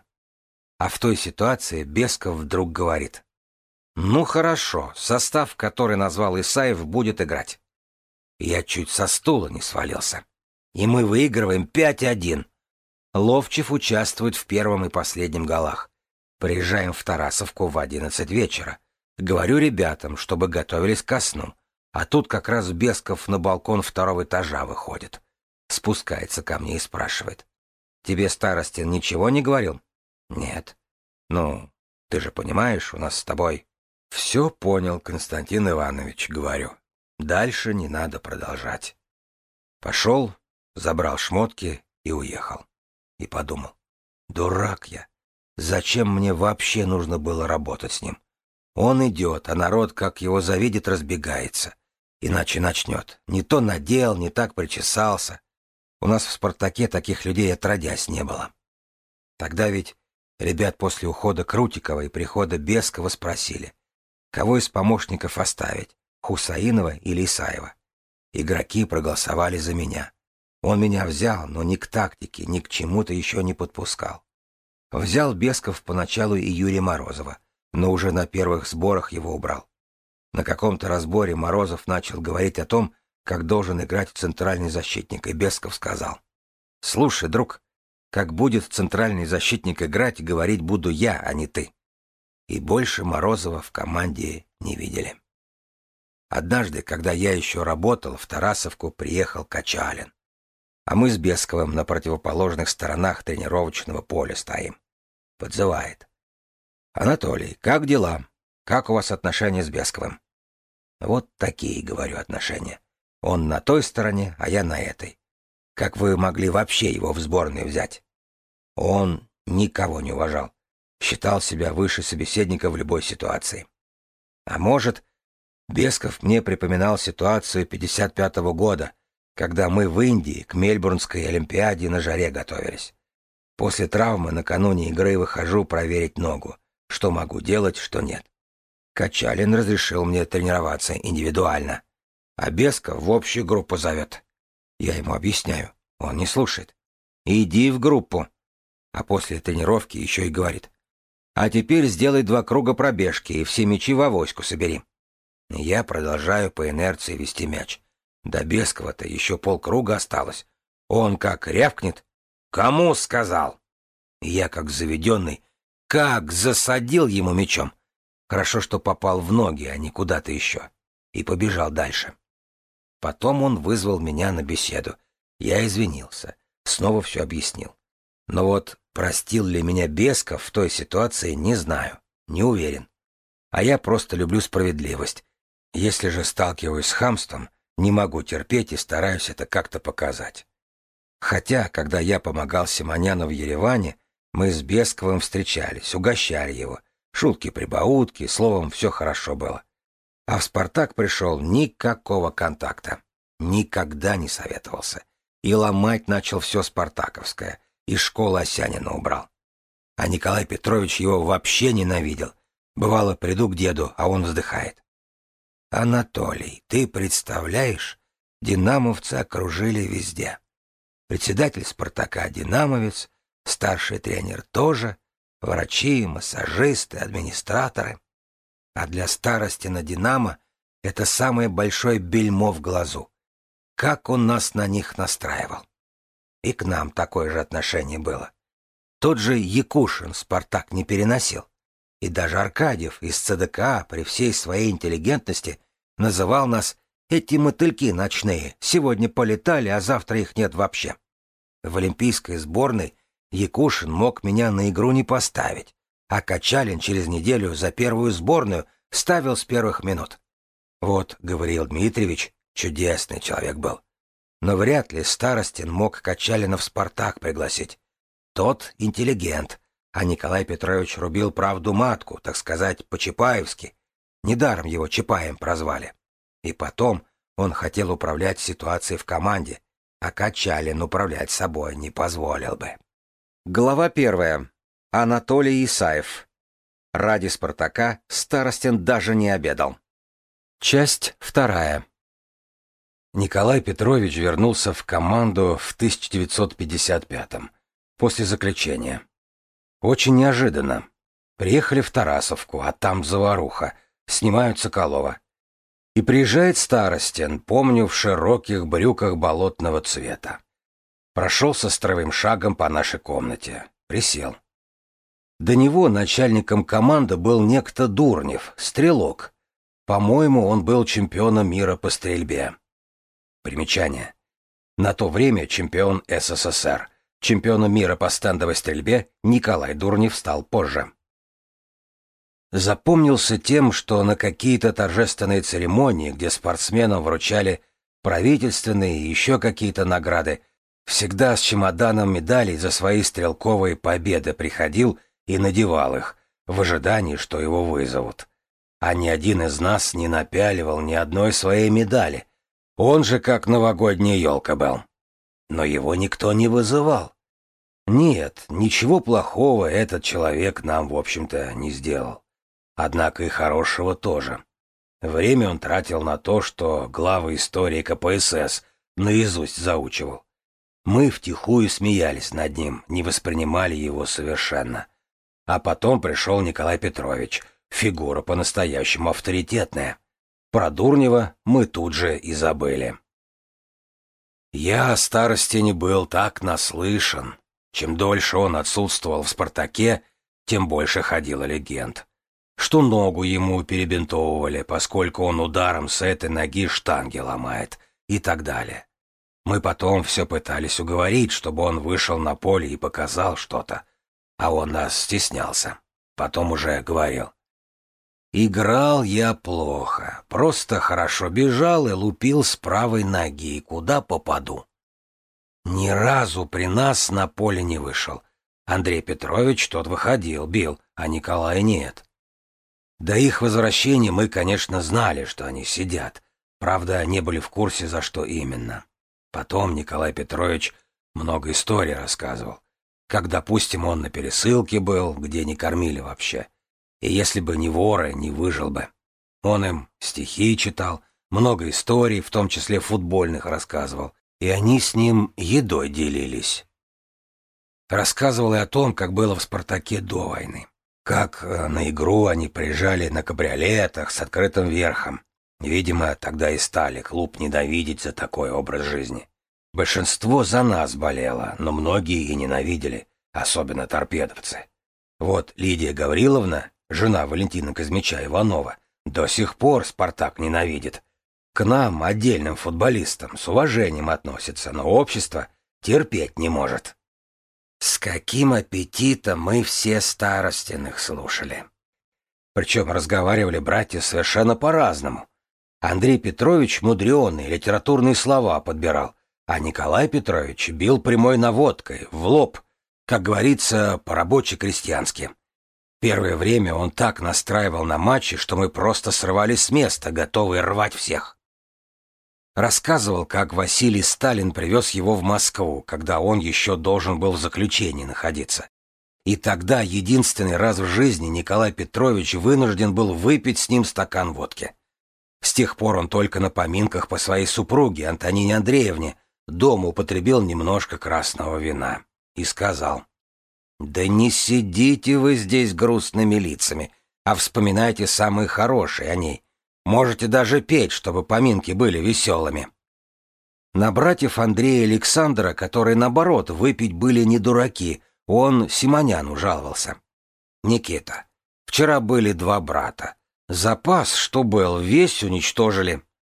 А в той ситуации Бесков вдруг говорит: «Ну хорошо, состав, который назвал Исаев, будет играть». Я чуть со стула не свалился. и мы выигрываем 5-1. Ловчев участвует в первом и последнем голах. Приезжаем в Тарасовку в 11 вечера. Говорю ребятам, чтобы готовились ко сну. А тут как раз Бесков на балкон 2-го этажа выходит. Спускается ко мне и спрашивает. «Тебе Старостин ничего не говорил?» «Нет». «Ну, ты же понимаешь, у нас с тобой...» «Все понял, Константин Иванович», — говорю. «Дальше не надо продолжать». Пошел, забрал шмотки и уехал. И подумал. Дурак я. Зачем мне вообще нужно было работать с ним? Он идет, а народ, как его завидит, разбегается. Иначе начнет. Не то надел, не так причесался. У нас в «Спартаке» таких людей отродясь не было. Тогда ведь ребят после ухода Крутикова и прихода Бескова спросили, кого из помощников оставить, Хусаинова или Исаева. Игроки проголосовали за меня. Он меня взял, но ни к тактике, ни к чему-то еще не подпускал. Взял Бесков поначалу и Юрия Морозова, но уже на первых сборах его убрал. На каком-то разборе Морозов начал говорить о том, как должен играть центральный защитник, и Бесков сказал: «Слушай, друг, как будет центральный защитник играть, говорить буду я, а не ты». И больше Морозова в команде не видели. Однажды, когда я еще работал, в Тарасовку приехал Качалин. А мы с Бесковым на противоположных сторонах тренировочного поля стоим. Подзывает. «Анатолий, как дела? Как у вас отношения с Бесковым?» «Вот такие, говорю, отношения. Он на той стороне, а я на этой. Как вы могли вообще его в сборную взять?» Он никого не уважал. Считал себя выше собеседника в любой ситуации. А может, Бесков мне припоминал ситуацию 55-го года, когда мы в Индии к Мельбурнской Олимпиаде на жаре готовились. После травмы накануне игры выхожу проверить ногу, что могу делать, что нет. Качалин разрешил мне тренироваться индивидуально, а Бесков в общую группу зовет. Я ему объясняю, он не слушает. «Иди в группу». А после тренировки еще и говорит: «А теперь сделай 2 круга пробежки и все мячи в авоську собери». Я продолжаю по инерции вести мяч. До Бескова-то еще полкруга осталось. Он как рявкнет: «Кому сказал?» И я, как заведенный, как засадил ему мячом. Хорошо, что попал в ноги, а не куда-то еще. И побежал дальше. Потом он вызвал меня на беседу. Я извинился. Снова все объяснил. Но вот простил ли меня Бесков в той ситуации, не знаю. Не уверен. А я просто люблю справедливость. Если же сталкиваюсь с хамством, не могу терпеть и стараюсь это как-то показать. Хотя, когда я помогал Симоняну в Ереване, мы с Бесковым встречались, угощали его. Шутки-прибаутки, словом, все хорошо было. А в «Спартак» пришел — никакого контакта. Никогда не советовался. И ломать начал все спартаковское. Из школы Осянина убрал. А Николай Петрович его вообще ненавидел. Бывало, приду к деду, а он вздыхает. «Анатолий, ты представляешь, динамовцы окружили везде. Председатель «Спартака» динамовец, старший тренер тоже, врачи, массажисты, администраторы. А для Старостина «Динамо» это самое большое бельмо в глазу. Как он нас на них настраивал. И к нам такое же отношение было. Тот же Якушин «Спартак» не переносил. И даже Аркадьев из ЦДКА при всей своей интеллигентности называл нас «эти мотыльки ночные, сегодня полетали, а завтра их нет вообще». В олимпийской сборной Якушин мог меня на игру не поставить, а Качалин через неделю за первую сборную ставил с первых минут. Вот, Гавриил Дмитриевич, чудесный человек был. Но вряд ли Старостин мог Качалина в «Спартак» пригласить. Тот интеллигент, а Николай Петрович рубил правду матку, так сказать, по-чапаевски. Недаром его Чапаем прозвали. И потом он хотел управлять ситуацией в команде, а Качалин управлять собой не позволил бы. Глава 1. Анатолий Исаев. Ради «Спартака» Старостин даже не обедал. Часть 2. Николай Петрович вернулся в команду в 1955-м, после заключения. Очень неожиданно. Приехали в Тарасовку, а там заваруха, снимают Соколова. И приезжает Старостин, помню, в широких брюках болотного цвета. Прошелся строевым шагом по нашей комнате. Присел. До него начальником команды был некто Дурнев, стрелок. По-моему, он был чемпионом мира по стрельбе. Примечание. На то время чемпион СССР. Чемпионом мира по стендовой стрельбе Николай Дурнев стал позже. Запомнился тем, что на какие-то торжественные церемонии, где спортсменам вручали правительственные и еще какие-то награды, всегда с чемоданом медалей за свои стрелковые победы приходил и надевал их, в ожидании, что его вызовут. А ни один из нас не напяливал ни одной своей медали. Он же как новогодняя елка был. Но его никто не вызывал. Нет, ничего плохого этот человек нам, в общем-то, не сделал. Однако и хорошего тоже. Время он тратил на то, что главы истории КПСС наизусть заучивал. Мы втихую смеялись над ним, не воспринимали его совершенно. А потом пришел Николай Петрович, фигура по-настоящему авторитетная. Про Дурнева мы тут же и забыли. Я о Старостине был так наслышан. Чем дольше он отсутствовал в «Спартаке», тем больше ходило легенд. Что ногу ему перебинтовывали, поскольку он ударом с этой ноги штанги ломает, и так далее. Мы потом все пытались уговорить, чтобы он вышел на поле и показал что-то, а он нас стеснялся. Потом уже говорил. Играл я плохо, просто хорошо бежал и лупил с правой ноги, куда попаду. Ни разу при нас на поле не вышел. Андрей Петрович тот выходил, бил, а Николая нет. До их возвращения мы, конечно, знали, что они сидят. Правда, не были в курсе, за что именно. Потом Николай Петрович много историй рассказывал. Как, допустим, он на пересылке был, где не кормили вообще. И если бы не воры, не выжил бы. Он им стихи читал, много историй, в том числе футбольных, рассказывал. И они с ним едой делились. Рассказывал и о том, как было в «Спартаке» до войны. Как на игру они приезжали на кабриолетах с открытым верхом. Видимо, тогда и стали клуб ненавидеть за такой образ жизни. Большинство за нас болело, но многие и ненавидели, особенно торпедовцы. Вот Лидия Гавриловна, жена Валентина Казмича Иванова, до сих пор «Спартак» ненавидит. К нам, отдельным футболистам, с уважением относится, но общество терпеть не может. С каким аппетитом мы все Старостиных слушали. Причем разговаривали братья совершенно по-разному. Андрей Петрович мудреные литературные слова подбирал, а Николай Петрович бил прямой наводкой, в лоб, как говорится, по-рабоче-крестьянски. Первое время он так настраивал на матчи, что мы просто срывались с места, готовые рвать всех. Рассказывал, как Василий Сталин привез его в Москву, когда он еще должен был в заключении находиться. И тогда единственный раз в жизни Николай Петрович вынужден был выпить с ним стакан водки. С тех пор он только на поминках по своей супруге, Антонине Андреевне, дома употребил немножко красного вина. И сказал: «Да не сидите вы здесь грустными лицами, а вспоминайте самые хорошие о ней. Можете даже петь, чтобы поминки были веселыми». На братьев Андрея и Александра, которые, наоборот, выпить были не дураки, он Симоняну жаловался. «Никита, вчера были два брата. Запас, что был, весь уничтожили».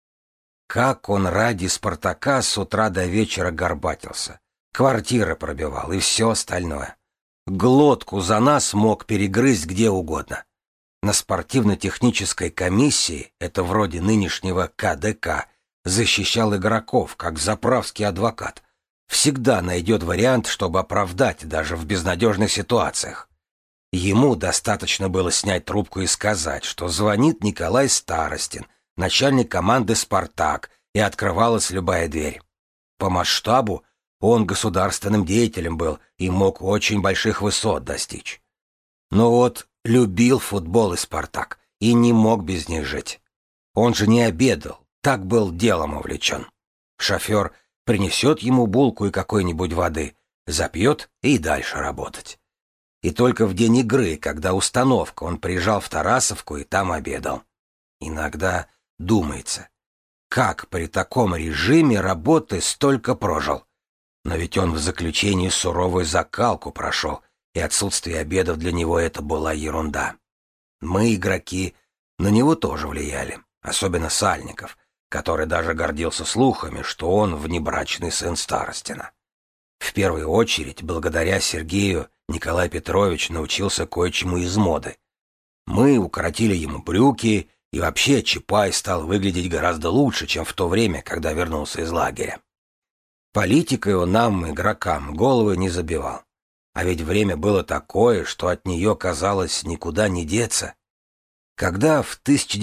Как он ради «Спартака» с утра до вечера горбатился. Квартиры пробивал и все остальное. Глотку за нас мог перегрызть где угодно. На спортивно-технической комиссии, это вроде нынешнего КДК, защищал игроков, как заправский адвокат. Всегда найдет вариант, чтобы оправдать даже в безнадежных ситуациях. Ему достаточно было снять трубку и сказать, что звонит Николай Старостин, начальник команды «Спартак», и открывалась любая дверь. По масштабу он государственным деятелем был и мог очень больших высот достичь. Но вот любил футбол и «Спартак» и не мог без них жить. Он же не обедал, так был делом увлечен. Шофер принесет ему булку и какой-нибудь воды, запьет и дальше работать. И только в день игры, когда установка, он приезжал в Тарасовку и там обедал. Иногда думается, как при таком режиме работы столько прожил. Но ведь он в заключении суровую закалку прошел, и отсутствие обедов для него это была ерунда. Мы, игроки, на него тоже влияли, особенно Сальников, который даже гордился слухами, что он внебрачный сын Старостина. В первую очередь, благодаря Сергею, Николай Петрович научился кое-чему из моды. Мы укоротили ему брюки, и вообще Чапай стал выглядеть гораздо лучше, чем в то время, когда вернулся из лагеря. Политикой он нам, игрокам, головы не забивал. А ведь время было такое, что от нее, казалось, никуда не деться. Когда в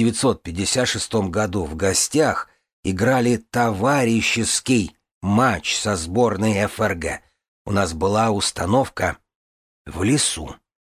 1956 году в гостях играли товарищеский матч со сборной ФРГ, у нас была установка в лесу.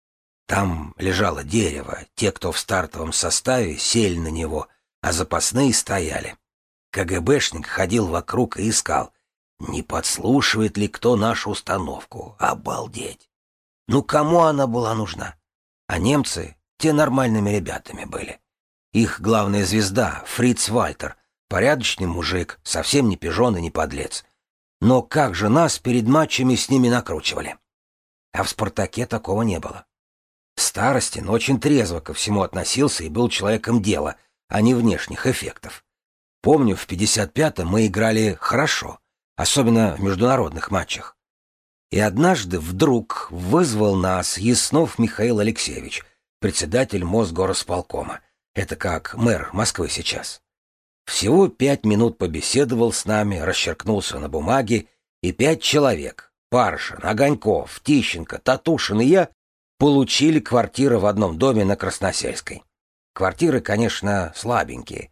Там лежало дерево, те, кто в стартовом составе, сели на него, а запасные стояли. КГБшник ходил вокруг и искал, не подслушивает ли кто нашу установку. Обалдеть! Ну кому она была нужна? А немцы, те нормальными ребятами были. Их главная звезда, Фриц Вальтер, порядочный мужик, совсем не пижон и не подлец. Но как же нас перед матчами с ними накручивали? А в «Спартаке» такого не было. Старостин очень трезво ко всему относился и был человеком дела, а не внешних эффектов. Помню, в 55-м мы играли хорошо, особенно в международных матчах. И однажды вдруг вызвал нас Яснов Михаил Алексеевич, председатель Мосгорисполкома. Это как мэр Москвы сейчас. Всего 5 минут побеседовал с нами, расчеркнулся на бумаге, и 5 человек — Паршин, Огоньков, Тищенко, Татушин и я — получили квартиры в одном доме на Красносельской. Квартиры, конечно, слабенькие,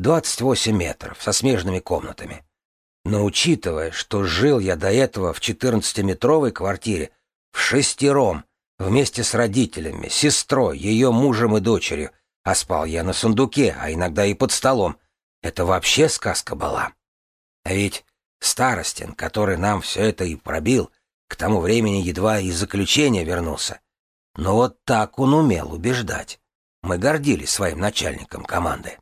28 метров, со смежными комнатами. Но учитывая, что жил я до этого в 14-метровой квартире, вшестером, вместе с родителями, сестрой, ее мужем и дочерью, а спал я на сундуке, а иногда и под столом, это вообще сказка была. А ведь Старостин, который нам все это и пробил, к тому времени едва из заключения вернулся. Но вот так он умел убеждать. Мы гордились своим начальником команды.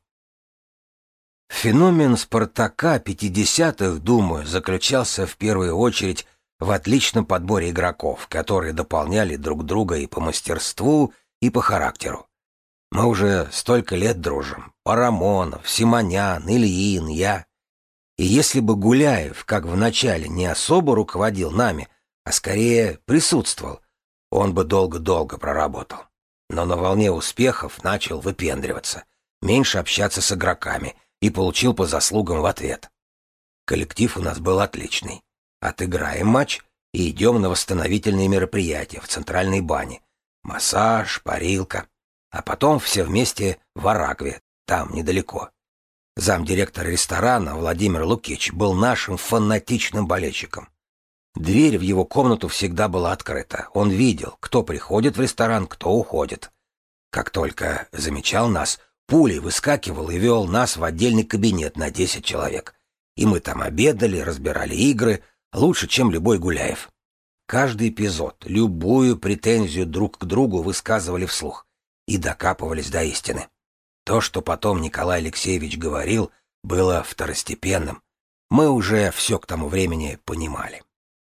Феномен «Спартака» 50-х, думаю, заключался в первую очередь в отличном подборе игроков, которые дополняли друг друга и по мастерству, и по характеру. Мы уже столько лет дружим. Парамонов, Симонян, Ильин, я. И если бы Гуляев, как в начале, не особо руководил нами, а скорее присутствовал, он бы долго-долго проработал. Но на волне успехов начал выпендриваться, меньше общаться с игроками и получил по заслугам в ответ. Коллектив у нас был отличный. Отыграем матч и идем на восстановительные мероприятия в центральной бане. Массаж, парилка. А потом все вместе в Арагве, там недалеко. Замдиректора ресторана Владимир Лукич был нашим фанатичным болельщиком. Дверь в его комнату всегда была открыта. Он видел, кто приходит в ресторан, кто уходит. Как только замечал нас, пулей выскакивал и вел нас в отдельный кабинет на 10 человек. И мы там обедали, разбирали игры, лучше, чем любой Гуляев. Каждый эпизод, любую претензию друг к другу высказывали вслух и докапывались до истины. То, что потом Николай Алексеевич говорил, было второстепенным. Мы уже все к тому времени понимали.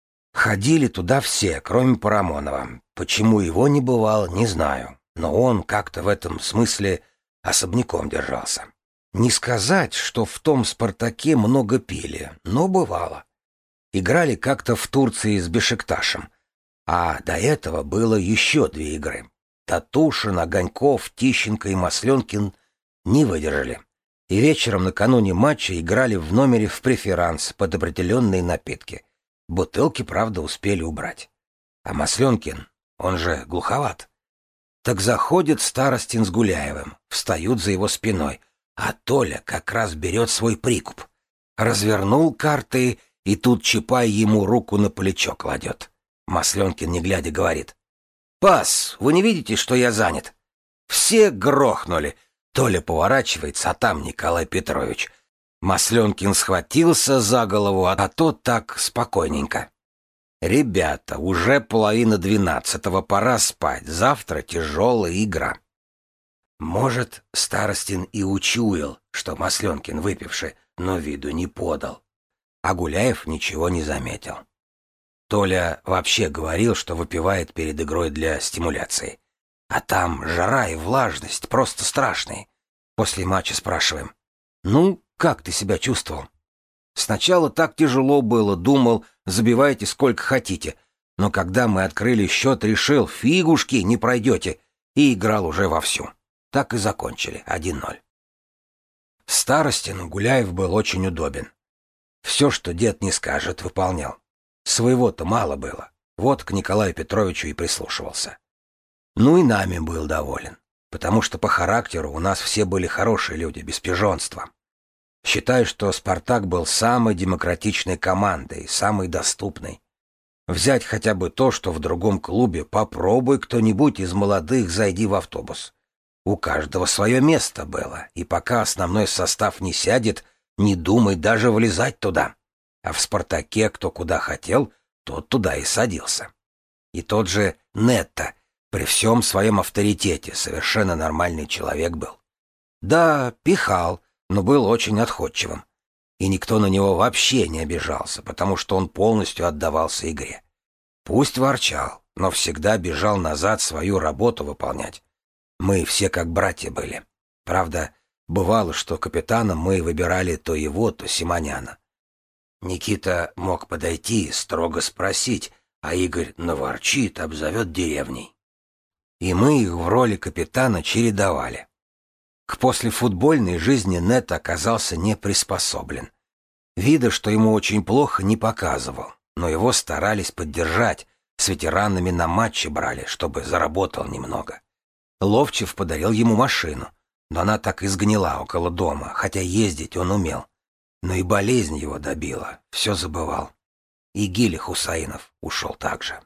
Ходили туда все, кроме Парамонова. Почему его не бывало, не знаю. Но он как-то в этом смысле особняком держался. Не сказать, что в том «Спартаке» много пили, но бывало. Играли как-то в Турции с Бешикташем. А до этого было еще 2 игры. Татушин, Огоньков, Тищенко и Масленкин не выдержали. И вечером накануне матча играли в номере в преферанс под определенные напитки. Бутылки, правда, успели убрать. А Масленкин, он же глуховат. Так заходит Старостин с Гуляевым, встают за его спиной, а Толя как раз берет свой прикуп. Развернул карты, и тут Чапай ему руку на плечо кладет. Масленкин, не глядя, говорит: «Пас, вы не видите, что я занят?» Все грохнули. Толя поворачивается, а там Николай Петрович. Масленкин схватился за голову, а тот так спокойненько: «Ребята, уже 11:30, пора спать, завтра тяжелая игра». Может, Старостин и учуял, что Масленкин выпивший, но виду не подал. А Гуляев ничего не заметил. Толя вообще говорил, что выпивает перед игрой для стимуляции. А там жара и влажность просто страшные. После матча спрашиваем: «Ну, как ты себя чувствовал?» Сначала так тяжело было, думал, забивайте сколько хотите. Но когда мы открыли счет, решил, фигушки, не пройдете. И играл уже вовсю. Так и закончили, 1-0. Старостину Гуляев был очень удобен. Все, что дед не скажет, выполнял. Своего-то мало было. Вот к Николаю Петровичу и прислушивался. Ну и нами был доволен. Потому что по характеру у нас все были хорошие люди, без пижонства. Считаю, что «Спартак» был самой демократичной командой, самой доступной. Взять хотя бы то, что в другом клубе попробуй кто-нибудь из молодых зайди в автобус. У каждого свое место было, и пока основной состав не сядет, не думай даже влезать туда. А в «Спартаке» кто куда хотел, тот туда и садился. И тот же Нетто, при всем своем авторитете, совершенно нормальный человек был. Да, пихал, но был очень отходчивым. И никто на него вообще не обижался, потому что он полностью отдавался игре. Пусть ворчал, но всегда бежал назад свою работу выполнять. Мы все как братья были. Правда, бывало, что капитаном мы выбирали то его, то Симоняна. Никита мог подойти и строго спросить, а Игорь наворчит, обзовет деревней. И мы их в роли капитана чередовали. К послефутбольной жизни Нетто оказался не приспособлен. Вида, что ему очень плохо, не показывал, но его старались поддержать, с ветеранами на матчи брали, чтобы заработал немного. Ловчев подарил ему машину, но она так и сгнила около дома, хотя ездить он умел. Но и болезнь его добила, все забывал. И Гиля Хусаинов ушел также.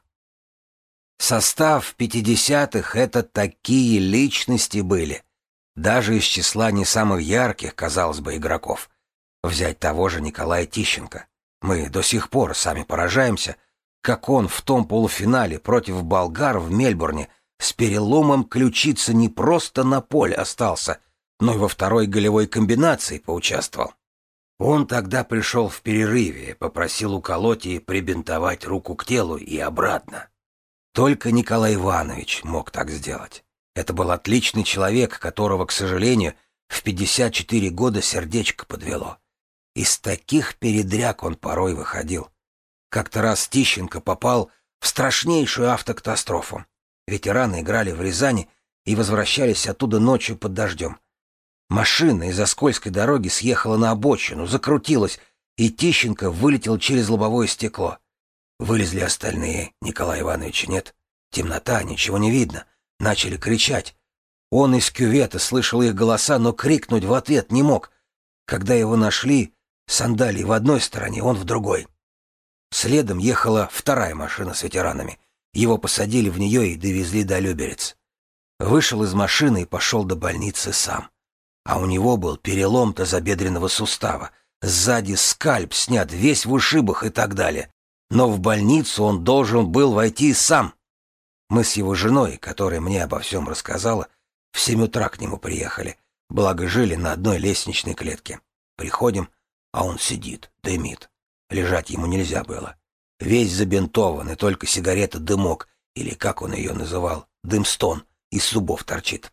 Состав 50-х — это такие личности были. Даже из числа не самых ярких, казалось бы, игроков. Взять того же Николая Тищенко. Мы до сих пор сами поражаемся, как он в том полуфинале против болгар в Мельбурне с переломом ключицы не просто на поле остался, но и во второй голевой комбинации поучаствовал. Он тогда пришел в перерыве, попросил уколоть и прибинтовать руку к телу и обратно. Только Николай Иванович мог так сделать. Это был отличный человек, которого, к сожалению, в 54 года сердечко подвело. Из таких передряг он порой выходил. Как-то раз Тищенко попал в страшнейшую автокатастрофу. Ветераны играли в Рязани и возвращались оттуда ночью под дождем. Машина из-за скользкой дороги съехала на обочину, закрутилась, и Тищенко вылетел через лобовое стекло. Вылезли остальные, Николая Ивановича нет. Темнота, ничего не видно. Начали кричать. Он из кювета слышал их голоса, но крикнуть в ответ не мог. Когда его нашли, сандалии в одной стороне, он в другой. Следом ехала вторая машина с ветеранами. Его посадили в нее и довезли до Люберец. Вышел из машины и пошел до больницы сам. А у него был перелом тазобедренного сустава. Сзади скальп снят, весь в ушибах и так далее. Но в больницу он должен был войти сам. Мы с его женой, которая мне обо всем рассказала, в 7 утра к нему приехали, благо жили на одной лестничной клетке. Приходим, а он сидит, дымит. Лежать ему нельзя было. Весь забинтован, и только сигарета-дымок, или как он ее называл, дымстон, из зубов торчит.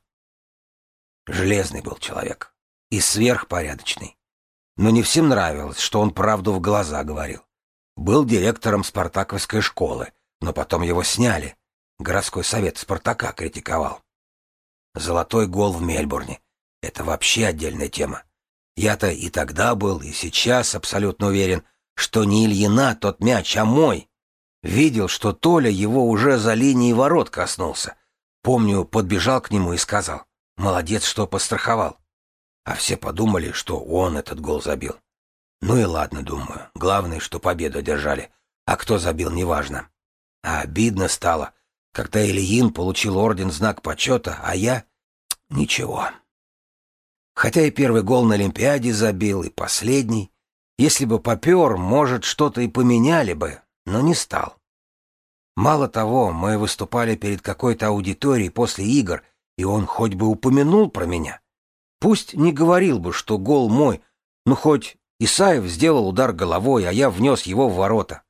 Железный был человек. И сверхпорядочный. Но не всем нравилось, что он правду в глаза говорил. Был директором спартаковской школы, но потом его сняли. Городской совет «Спартака» критиковал. Золотой гол в Мельбурне — это вообще отдельная тема. Я-то и тогда был, и сейчас абсолютно уверен, что не Ильина тот мяч, а мой. Видел, что Толя его уже за линией ворот коснулся. Помню, подбежал к нему и сказал: «Молодец, что постраховал». А все подумали, что он этот гол забил. Ну и ладно, думаю. Главное, что победу одержали. А кто забил, неважно. А обидно стало, когда Ильин получил орден Знак почета, а я — ничего. Хотя и первый гол на Олимпиаде забил, и последний. Если бы попер, может, что-то и поменяли бы, но не стал. Мало того, мы выступали перед какой-то аудиторией после игр, и он хоть бы упомянул про меня. Пусть не говорил бы, что гол мой, но хоть Исаев сделал удар головой, а я внес его в ворота.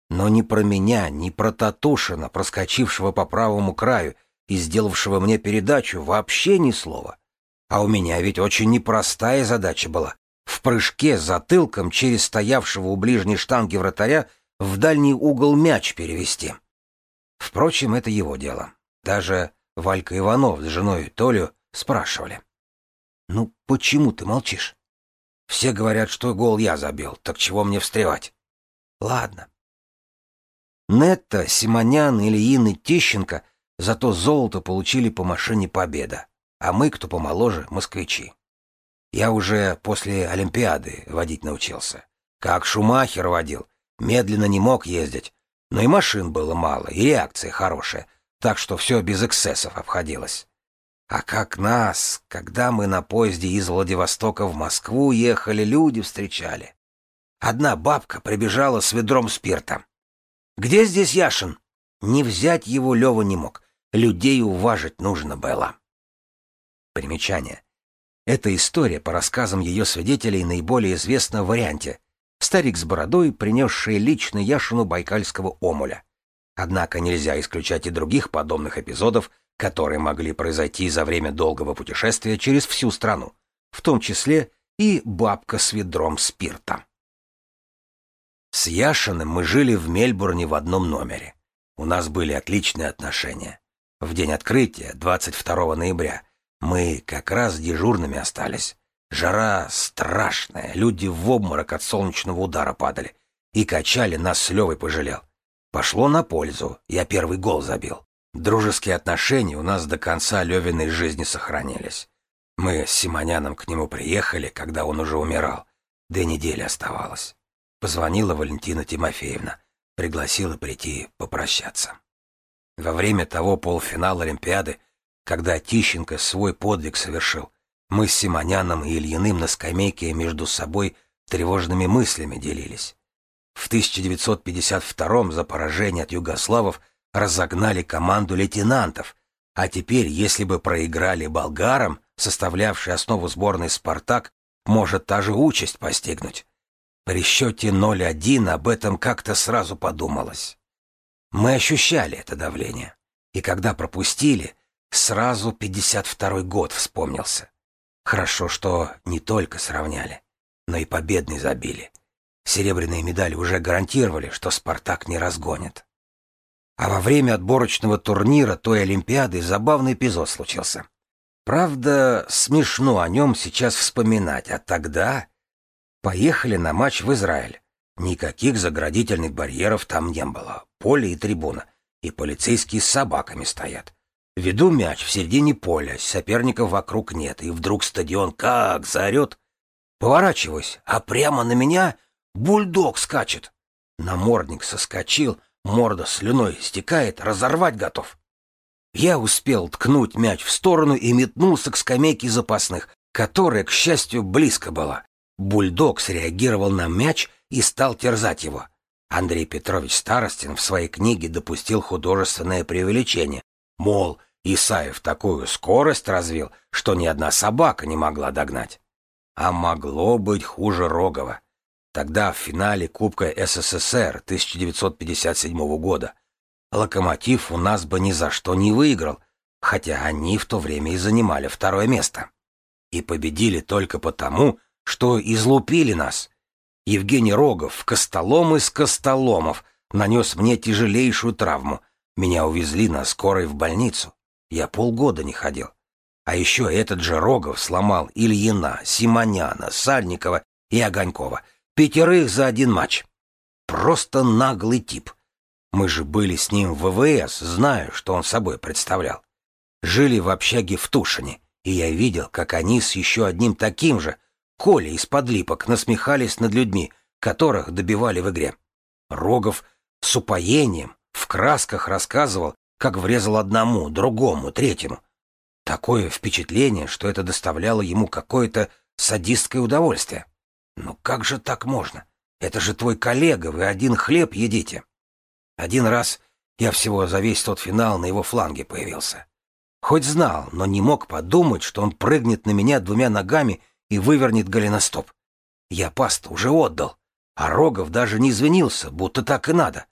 Но ни про меня, ни про Татушина, проскочившего по правому краю и сделавшего мне передачу, вообще ни слова. А у меня ведь очень непростая задача была — в прыжке затылком через стоявшего у ближней штанги вратаря в дальний угол мяч перевести. Впрочем, это его дело. Даже Валька Иванов с женой Толю спрашивали. «Ну, почему ты молчишь? Все говорят, что гол я забил, так чего мне встревать?» «Ладно». Нетта, Симонян, Ильин и Тищенко зато золото получили по машине «Победа», а мы, кто помоложе, москвичи. Я уже после Олимпиады водить научился. Как Шумахер водил, медленно не мог ездить, но и машин было мало, и реакция хорошая, так что все без эксцессов обходилось. А как нас, когда мы на поезде из Владивостока в Москву ехали, люди встречали. Одна бабка прибежала с ведром спирта. «Где здесь Яшин?» Не взять его Лёва не мог. Людей уважить нужно было. Примечание. Эта история, по рассказам ее свидетелей, наиболее известна в варианте «Старик с бородой, принесший лично Яшину байкальского омуля». Однако нельзя исключать и других подобных эпизодов, которые могли произойти за время долгого путешествия через всю страну, в том числе и бабка с ведром спирта. С Яшиным мы жили в Мельбурне в одном номере. У нас были отличные отношения. В день открытия, 22 ноября, мы как раз дежурными остались. Жара страшная, люди в обморок от солнечного удара падали. И качали, нас с Левой пожалел. Пошло на пользу, я первый гол забил. Дружеские отношения у нас до конца Левиной жизни сохранились. Мы с Симоняном к нему приехали, когда он уже умирал. 2 недели оставалось. Позвонила Валентина Тимофеевна, пригласила прийти попрощаться. Во время того полуфинала Олимпиады, когда Тищенко свой подвиг совершил, мы с Симоняном и Ильиным на скамейке между собой тревожными мыслями делились. В 1952-м за поражение от югославов разогнали команду лейтенантов, а теперь, если бы проиграли болгарам, составлявшей основу сборной «Спартак», может та же участь постигнуть. При счете 0-1 об этом как-то сразу подумалось. Мы ощущали это давление, и когда пропустили, сразу 52-й год вспомнился. Хорошо, что не только сравняли, но и победный забили. Серебряные медали уже гарантировали, что «Спартак» не разгонит. А во время отборочного турнира той Олимпиады забавный эпизод случился. Правда, смешно о нем сейчас вспоминать, а тогда поехали на матч в Израиль. Никаких заградительных барьеров там не было. Поле и трибуна, и полицейские с собаками стоят. Веду мяч в середине поля, соперников вокруг нет, и вдруг стадион как заорет. Поворачиваюсь, а прямо на меня бульдог скачет. Намордник соскочил, морда слюной стекает, разорвать готов. Я успел ткнуть мяч в сторону и метнулся к скамейке запасных, которая, к счастью, близко была. Бульдог среагировал на мяч и стал терзать его. Андрей Петрович Старостин в своей книге допустил художественное преувеличение. Мол, Исаев такую скорость развил, что ни одна собака не могла догнать. А могло быть хуже Рогова. Тогда в финале Кубка СССР 1957 года «Локомотив» у нас бы ни за что не выиграл, хотя они в то время и занимали 2-е место. И победили только потому, что излупили нас. Евгений Рогов, костолом из костоломов, нанес мне тяжелейшую травму. Меня увезли на скорой в больницу. Я полгода не ходил. А еще этот же Рогов сломал Ильина, Симоняна, Сальникова и Огонькова. 5 за один матч. Просто наглый тип. Мы же были с ним в ВВС, знаю, что он собой представлял. Жили в общаге в Тушине, и я видел, как они с еще одним таким же, Колей из-под Липок, насмехались над людьми, которых добивали в игре. Рогов с упоением, в красках рассказывал, как врезал одному, другому, третьему. Такое впечатление, что это доставляло ему какое-то садистское удовольствие. Ну как же так можно? Это же твой коллега, вы один хлеб едите. Один раз я всего за весь тот финал на его фланге появился. Хоть знал, но не мог подумать, что он прыгнет на меня 2 ногами и вывернет голеностоп. Я пас-то уже отдал, а Рогов даже не извинился, будто так и надо.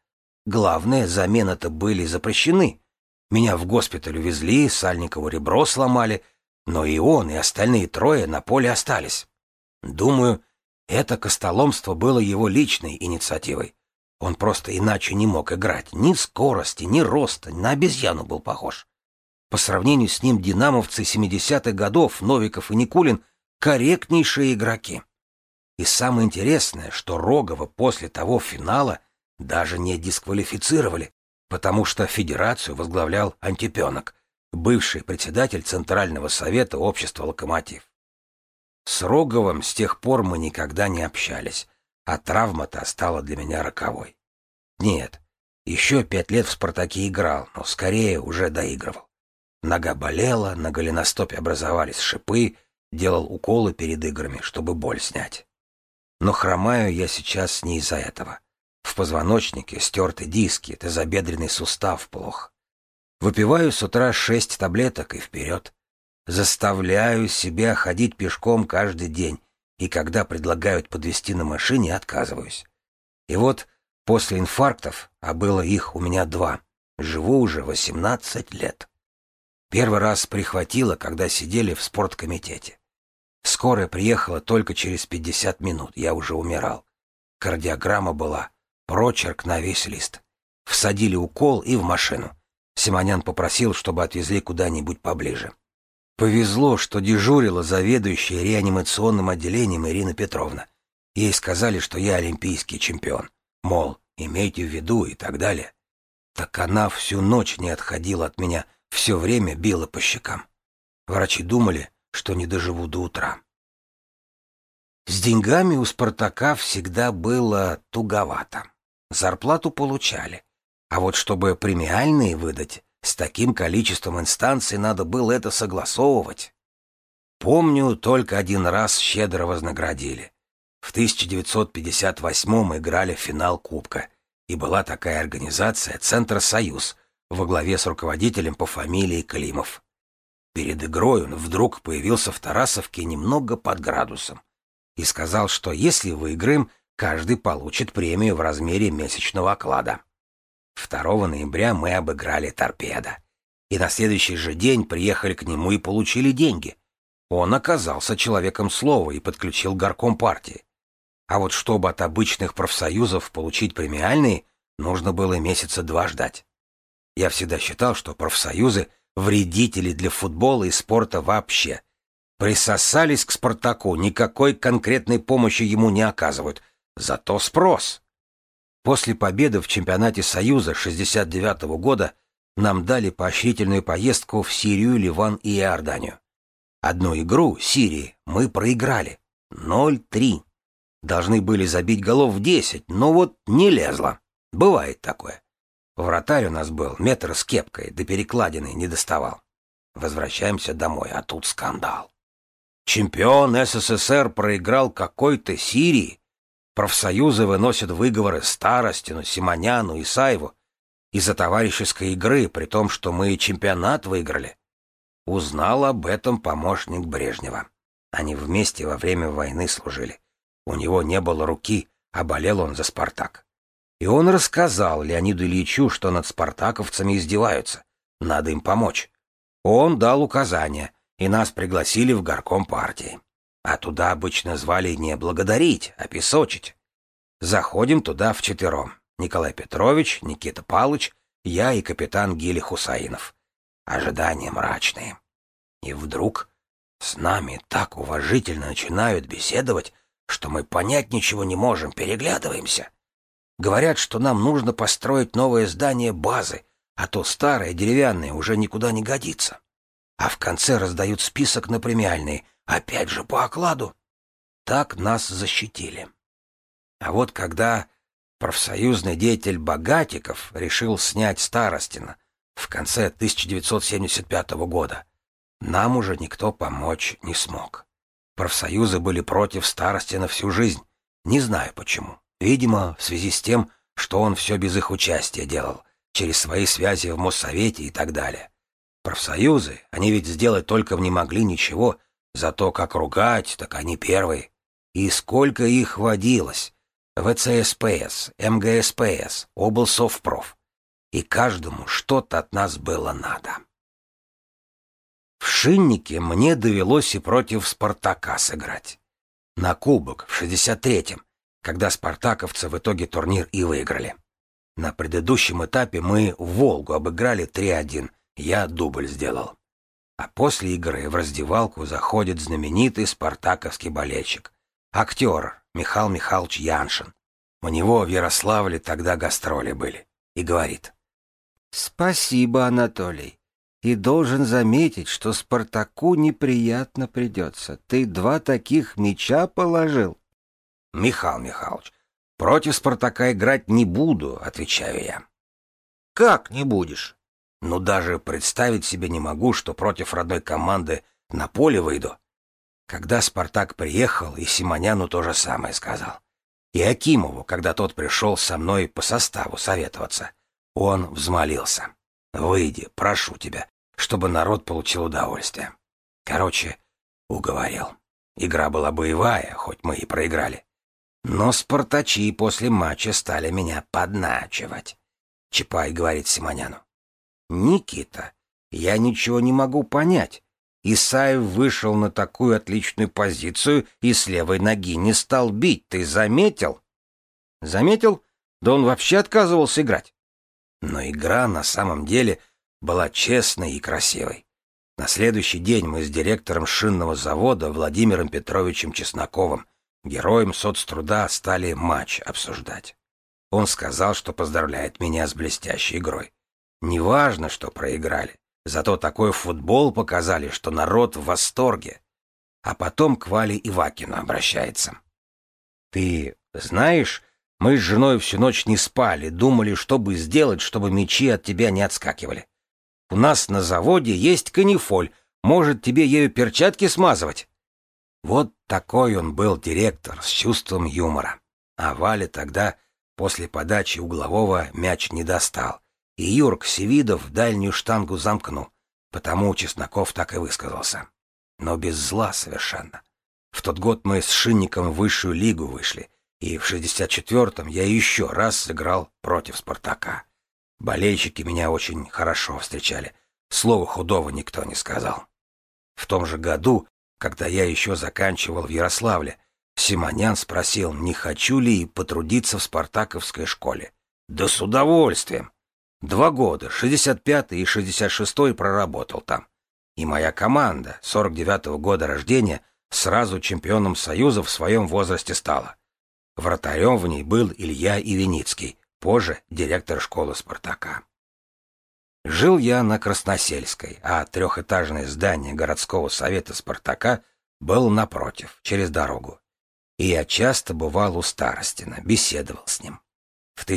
Главное, замены-то были запрещены. Меня в госпиталь увезли, Сальникову ребро сломали, но и он, и остальные трое на поле остались. Думаю, это костоломство было его личной инициативой. Он просто иначе не мог играть. Ни скорости, ни роста, на обезьяну был похож. По сравнению с ним динамовцы 70-х годов, Новиков и Никулин, корректнейшие игроки. И самое интересное, что Рогова после того финала даже не дисквалифицировали, потому что федерацию возглавлял Антипенок, бывший председатель Центрального совета общества «Локомотив». С Роговым с тех пор мы никогда не общались, а травма-то стала для меня роковой. Нет, еще 5 лет в «Спартаке» играл, но скорее уже доигрывал. Нога болела, на голеностопе образовались шипы, делал уколы перед играми, чтобы боль снять. Но хромаю я сейчас не из-за этого. В позвоночнике стерты диски, тазобедренный сустав плох. Выпиваю с утра 6 таблеток и вперед. Заставляю себя ходить пешком каждый день, и когда предлагают подвезти на машине, отказываюсь. И вот после инфарктов, а было их у меня 2, живу уже 18 лет. Первый раз прихватило, когда сидели в спорткомитете. Скорая приехала только через 50 минут, я уже умирал. Кардиограмма была, прочерк на весь лист. Всадили укол и в машину. Симонян попросил, чтобы отвезли куда-нибудь поближе. Повезло, что дежурила заведующая реанимационным отделением Ирина Петровна. Ей сказали, что я олимпийский чемпион. Мол, имейте в виду и так далее. Так она всю ночь не отходила от меня, все время била по щекам. Врачи думали, что не доживу до утра. С деньгами у «Спартака» всегда было туговато. Зарплату получали. А вот чтобы премиальные выдать, с таким количеством инстанций надо было это согласовывать. Помню, только один раз щедро вознаградили. В 1958-м играли финал Кубка, и была такая организация «Центр Союз» во главе с руководителем по фамилии Климов. Перед игрой он вдруг появился в Тарасовке немного под градусом и сказал, что если выиграем, каждый получит премию в размере месячного оклада. 2 ноября мы обыграли «Торпедо», и на следующий же день приехали к нему и получили деньги. Он оказался человеком слова и подключил горком партии. А вот чтобы от обычных профсоюзов получить премиальные, нужно было месяца 2 ждать. Я всегда считал, что профсоюзы — вредители для футбола и спорта вообще. Присосались к «Спартаку», никакой конкретной помощи ему не оказывают, зато спрос. После победы в чемпионате Союза 1969 года нам дали поощрительную поездку в Сирию, Ливан и Иорданию. Одну игру Сирии мы проиграли. 0-3. Должны были забить голов 10, но вот не лезло. Бывает такое. Вратарь у нас был, метр с кепкой, до перекладины не доставал. Возвращаемся домой, а тут скандал. Чемпион СССР проиграл какой-то Сирии. Профсоюзы выносят выговоры Старостину, Симоняну, Исаеву из-за товарищеской игры, при том, что мы чемпионат выиграли. Узнал об этом помощник Брежнева. Они вместе во время войны служили. У него не было руки, а болел он за «Спартак». И он рассказал Леониду Ильичу, что над спартаковцами издеваются. Надо им помочь. Он дал указания, и нас пригласили в горком партии. А туда обычно звали не благодарить, а песочить. Заходим туда вчетвером. Николай Петрович, Никита Палыч, я и капитан Гили Хусаинов. Ожидания мрачные. И вдруг с нами так уважительно начинают беседовать, что мы понять ничего не можем, переглядываемся. Говорят, что нам нужно построить новое здание базы, а то старое деревянное уже никуда не годится. А в конце раздают список на премиальные, опять же по окладу. Так нас защитили. А вот когда профсоюзный деятель Богатиков решил снять Старостина в конце 1975 года, нам уже никто помочь не смог. Профсоюзы были против Старостина всю жизнь. Не знаю почему. Видимо, в связи с тем, что он все без их участия делал, через свои связи в Моссовете и так далее. Профсоюзы, они ведь сделать толком не могли ничего, зато как ругать, так они первые. И сколько их водилось. ВЦСПС, МГСПС, облсовпроф. И каждому что-то от нас было надо. В Шиннике мне довелось и против «Спартака» сыграть. На кубок в 63-м, когда спартаковцы в итоге турнир и выиграли. На предыдущем этапе мы «Волгу» обыграли 3-1, я дубль сделал. А после игры в раздевалку заходит знаменитый спартаковский болельщик, актер Михаил Михайлович Яншин. У него в Ярославле тогда гастроли были. И говорит: «Спасибо, Анатолий. И должен заметить, что Спартаку неприятно придется. Ты 2 таких мяча положил». «Михаил Михайлович, против Спартака играть не буду», — отвечаю я. «Как не будешь?» «Ну, даже представить себе не могу, что против родной команды на поле выйду». Когда Спартак приехал, и Симоняну то же самое сказал. И Акимову, когда тот пришел со мной по составу советоваться, он взмолился: «Выйди, прошу тебя, чтобы народ получил удовольствие». Короче, уговорил. Игра была боевая, хоть мы и проиграли. Но спартачи после матча стали меня подначивать. Чапай говорит Симоняну: «Никита, я ничего не могу понять. Исаев вышел на такую отличную позицию и с левой ноги не стал бить. Ты заметил?» «Заметил? Да он вообще отказывался играть». Но игра на самом деле была честной и красивой. На следующий день мы с директором шинного завода Владимиром Петровичем Чесноковым, героем соцтруда, стали матч обсуждать. Он сказал, что поздравляет меня с блестящей игрой. Неважно, что проиграли, зато такой футбол показали, что народ в восторге. А потом к Вале Ивакину обращается: «Ты знаешь, мы с женой всю ночь не спали, думали, что бы сделать, чтобы мячи от тебя не отскакивали. У нас на заводе есть канифоль, может, тебе ею перчатки смазывать?» Вот такой он был директор, с чувством юмора. А Валя тогда, после подачи углового, мяч не достал, и Юрк Севидов дальнюю штангу замкнул, потому Чесноков так и высказался. Но без зла совершенно. В тот год мы с Шинником в высшую лигу вышли, и в 64-м я еще раз сыграл против «Спартака». Болельщики меня очень хорошо встречали, слова худого никто не сказал. В том же году, когда я еще заканчивал в Ярославле, Симонян спросил, не хочу ли потрудиться в спартаковской школе. Да с удовольствием. 2 года, 65-й и 66-й проработал там. И моя команда, 49-го года рождения, сразу чемпионом Союза в своем возрасте стала. Вратарем в ней был Илья Ивеницкий, позже директор школы «Спартака». Жил я на Красносельской, а 3-этажное здание городского совета «Спартака» было напротив, через дорогу. И я часто бывал у Старостина, беседовал с ним. В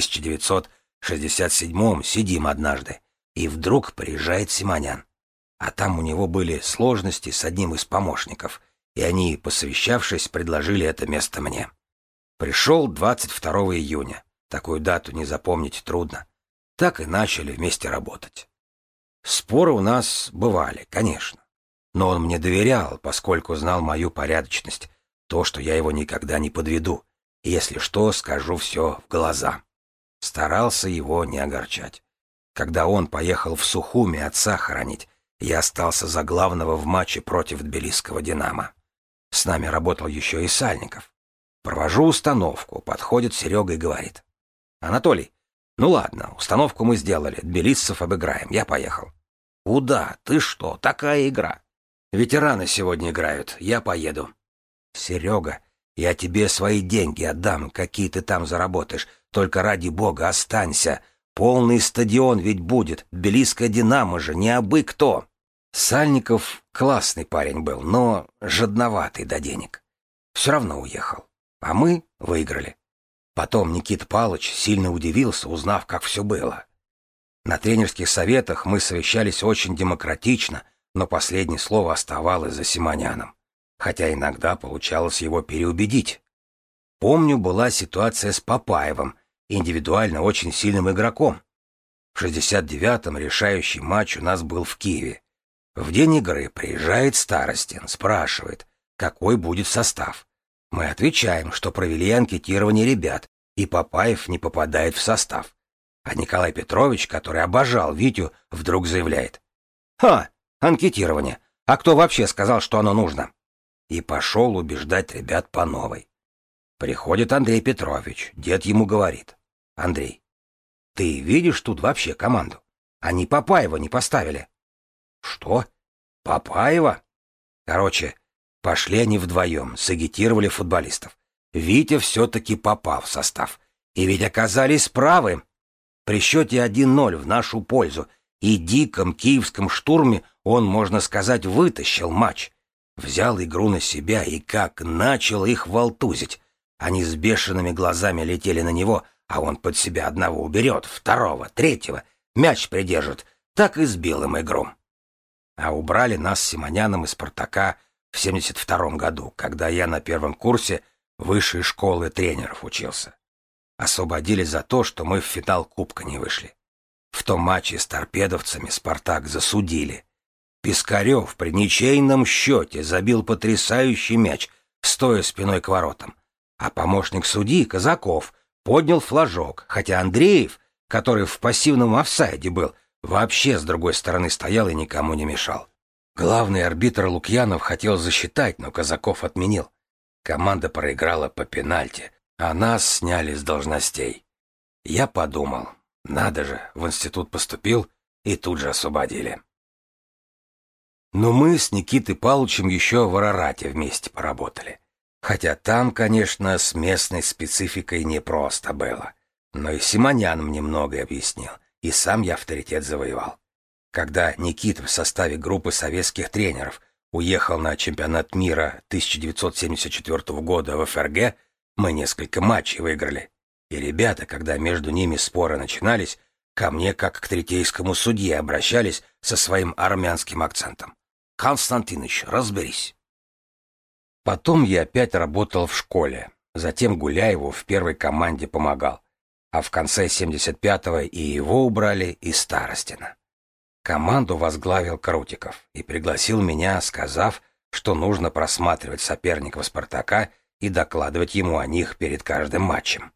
1967-м сидим однажды, и вдруг приезжает Симонян. А там у него были сложности с одним из помощников, и они, посовещавшись, предложили это место мне. Пришел 22 июня. Такую дату не запомнить трудно. Так и начали вместе работать. Споры у нас бывали, конечно. Но он мне доверял, поскольку знал мою порядочность, то, что я его никогда не подведу, и если что, скажу все в глаза. Старался его не огорчать. Когда он поехал в Сухуми отца хоронить, я остался за главного в матче против тбилисского «Динамо». С нами работал еще и Сальников. Провожу установку, подходит Серега и говорит: «Анатолий, ну ладно, установку мы сделали, тбилисцев обыграем, я поехал». «Куда? Ты что? Такая игра». «Ветераны сегодня играют, я поеду». «Серега, я тебе свои деньги отдам, какие ты там заработаешь, только ради бога останься. Полный стадион ведь будет, тбилисское «Динамо» же, не абы кто». Сальников классный парень был, но жадноватый до денег. Все равно уехал. А мы выиграли. Потом Никита Павлович сильно удивился, узнав, как все было. На тренерских советах мы совещались очень демократично, но последнее слово оставалось за Симоняном, хотя иногда получалось его переубедить. Помню, была ситуация с Папаевым, индивидуально очень сильным игроком. В 69-м решающий матч у нас был в Киеве. В день игры приезжает Старостин, спрашивает, какой будет состав. Мы отвечаем, что провели анкетирование ребят, и Папаев не попадает в состав. А Николай Петрович, который обожал Витю, вдруг заявляет: «Ха, анкетирование! А кто вообще сказал, что оно нужно?» И пошел убеждать ребят по новой. Приходит Андрей Петрович, дед ему говорит: «Андрей, ты видишь тут вообще команду? Они Папаева не поставили». «Что? Папаева?» Короче, пошли они вдвоем, сагитировали футболистов. Витя все-таки попал в состав. И ведь оказались правы. При счете 1-0 в нашу пользу и диком киевском штурме он, можно сказать, вытащил матч. Взял игру на себя и как начал их волтузить. Они с бешеными глазами летели на него, а он под себя одного уберет, второго, третьего, мяч придержит, так и сбил им игру. А убрали нас с Симоняном из «Спартака» в 72-м году, когда я на первом курсе высшей школы тренеров учился. Освободили за то, что мы в финал кубка не вышли. В том матче с торпедовцами «Спартак» засудили. Пискарев при ничейном счете забил потрясающий мяч, стоя спиной к воротам. А помощник судьи, Казаков, поднял флажок, хотя Андреев, который в пассивном офсайде был, вообще с другой стороны стоял и никому не мешал. Главный арбитр Лукьянов хотел засчитать, но Казаков отменил. Команда проиграла по пенальти, а нас сняли с должностей. Я подумал, надо же, в институт поступил и тут же освободили. Но мы с Никитой Павловичем еще в Арарате вместе поработали. Хотя там, конечно, с местной спецификой непросто было. Но и Симонян мне многое объяснил, и сам я авторитет завоевал. Когда Никита в составе группы советских тренеров уехал на чемпионат мира 1974 года в ФРГ, мы несколько матчей выиграли. И ребята, когда между ними споры начинались, ко мне как к третейскому судье обращались со своим армянским акцентом. «Константиныч, разберись». Потом я опять работал в школе, затем Гуляеву в первой команде помогал, а в конце 75-го и его убрали из Старостина. Команду возглавил Крутиков и пригласил меня, сказав, что нужно просматривать соперников «Спартака» и докладывать ему о них перед каждым матчем.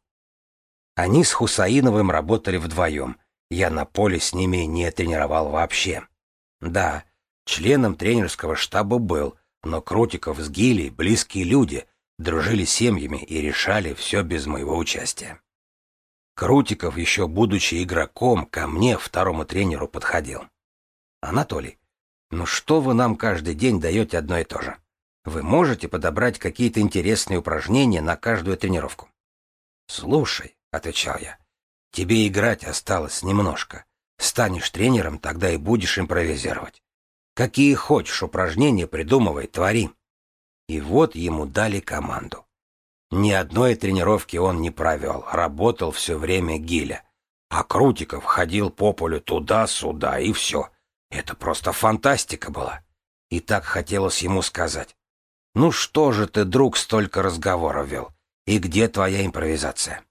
Они с Хусаиновым работали вдвоем, я на поле с ними не тренировал вообще. Да, членом тренерского штаба был, но Крутиков с Гилей близкие люди, дружили семьями и решали все без моего участия. Крутиков, еще будучи игроком, ко мне, второму тренеру, подходил. «Анатолий, ну что вы нам каждый день даете одно и то же? Вы можете подобрать какие-то интересные упражнения на каждую тренировку?» «Слушай», — отвечал я, — «тебе играть осталось немножко. Станешь тренером, тогда и будешь импровизировать. Какие хочешь упражнения придумывай, твори». И вот ему дали команду. Ни одной тренировки он не провел, работал все время Гиля. А Крутиков ходил по полю туда-сюда, и все. Это просто фантастика была. И так хотелось ему сказать: «Ну что же ты, друг, столько разговоров вел? И где твоя импровизация?»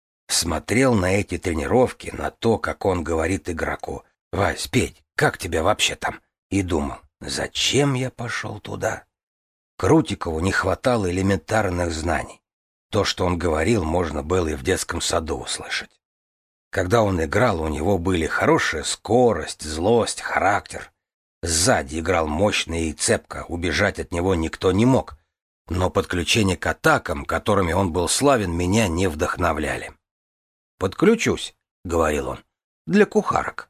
Смотрел на эти тренировки, на то, как он говорит игроку: «Вась, Петь, как тебя вообще там?» И думал: зачем я пошел туда? Крутикову не хватало элементарных знаний. То, что он говорил, можно было и в детском саду услышать. Когда он играл, у него были хорошая скорость, злость, характер. Сзади играл мощно и цепко, убежать от него никто не мог. Но подключения к атакам, которыми он был славен, меня не вдохновляли. «Подключусь», — говорил он, — «для кухарок».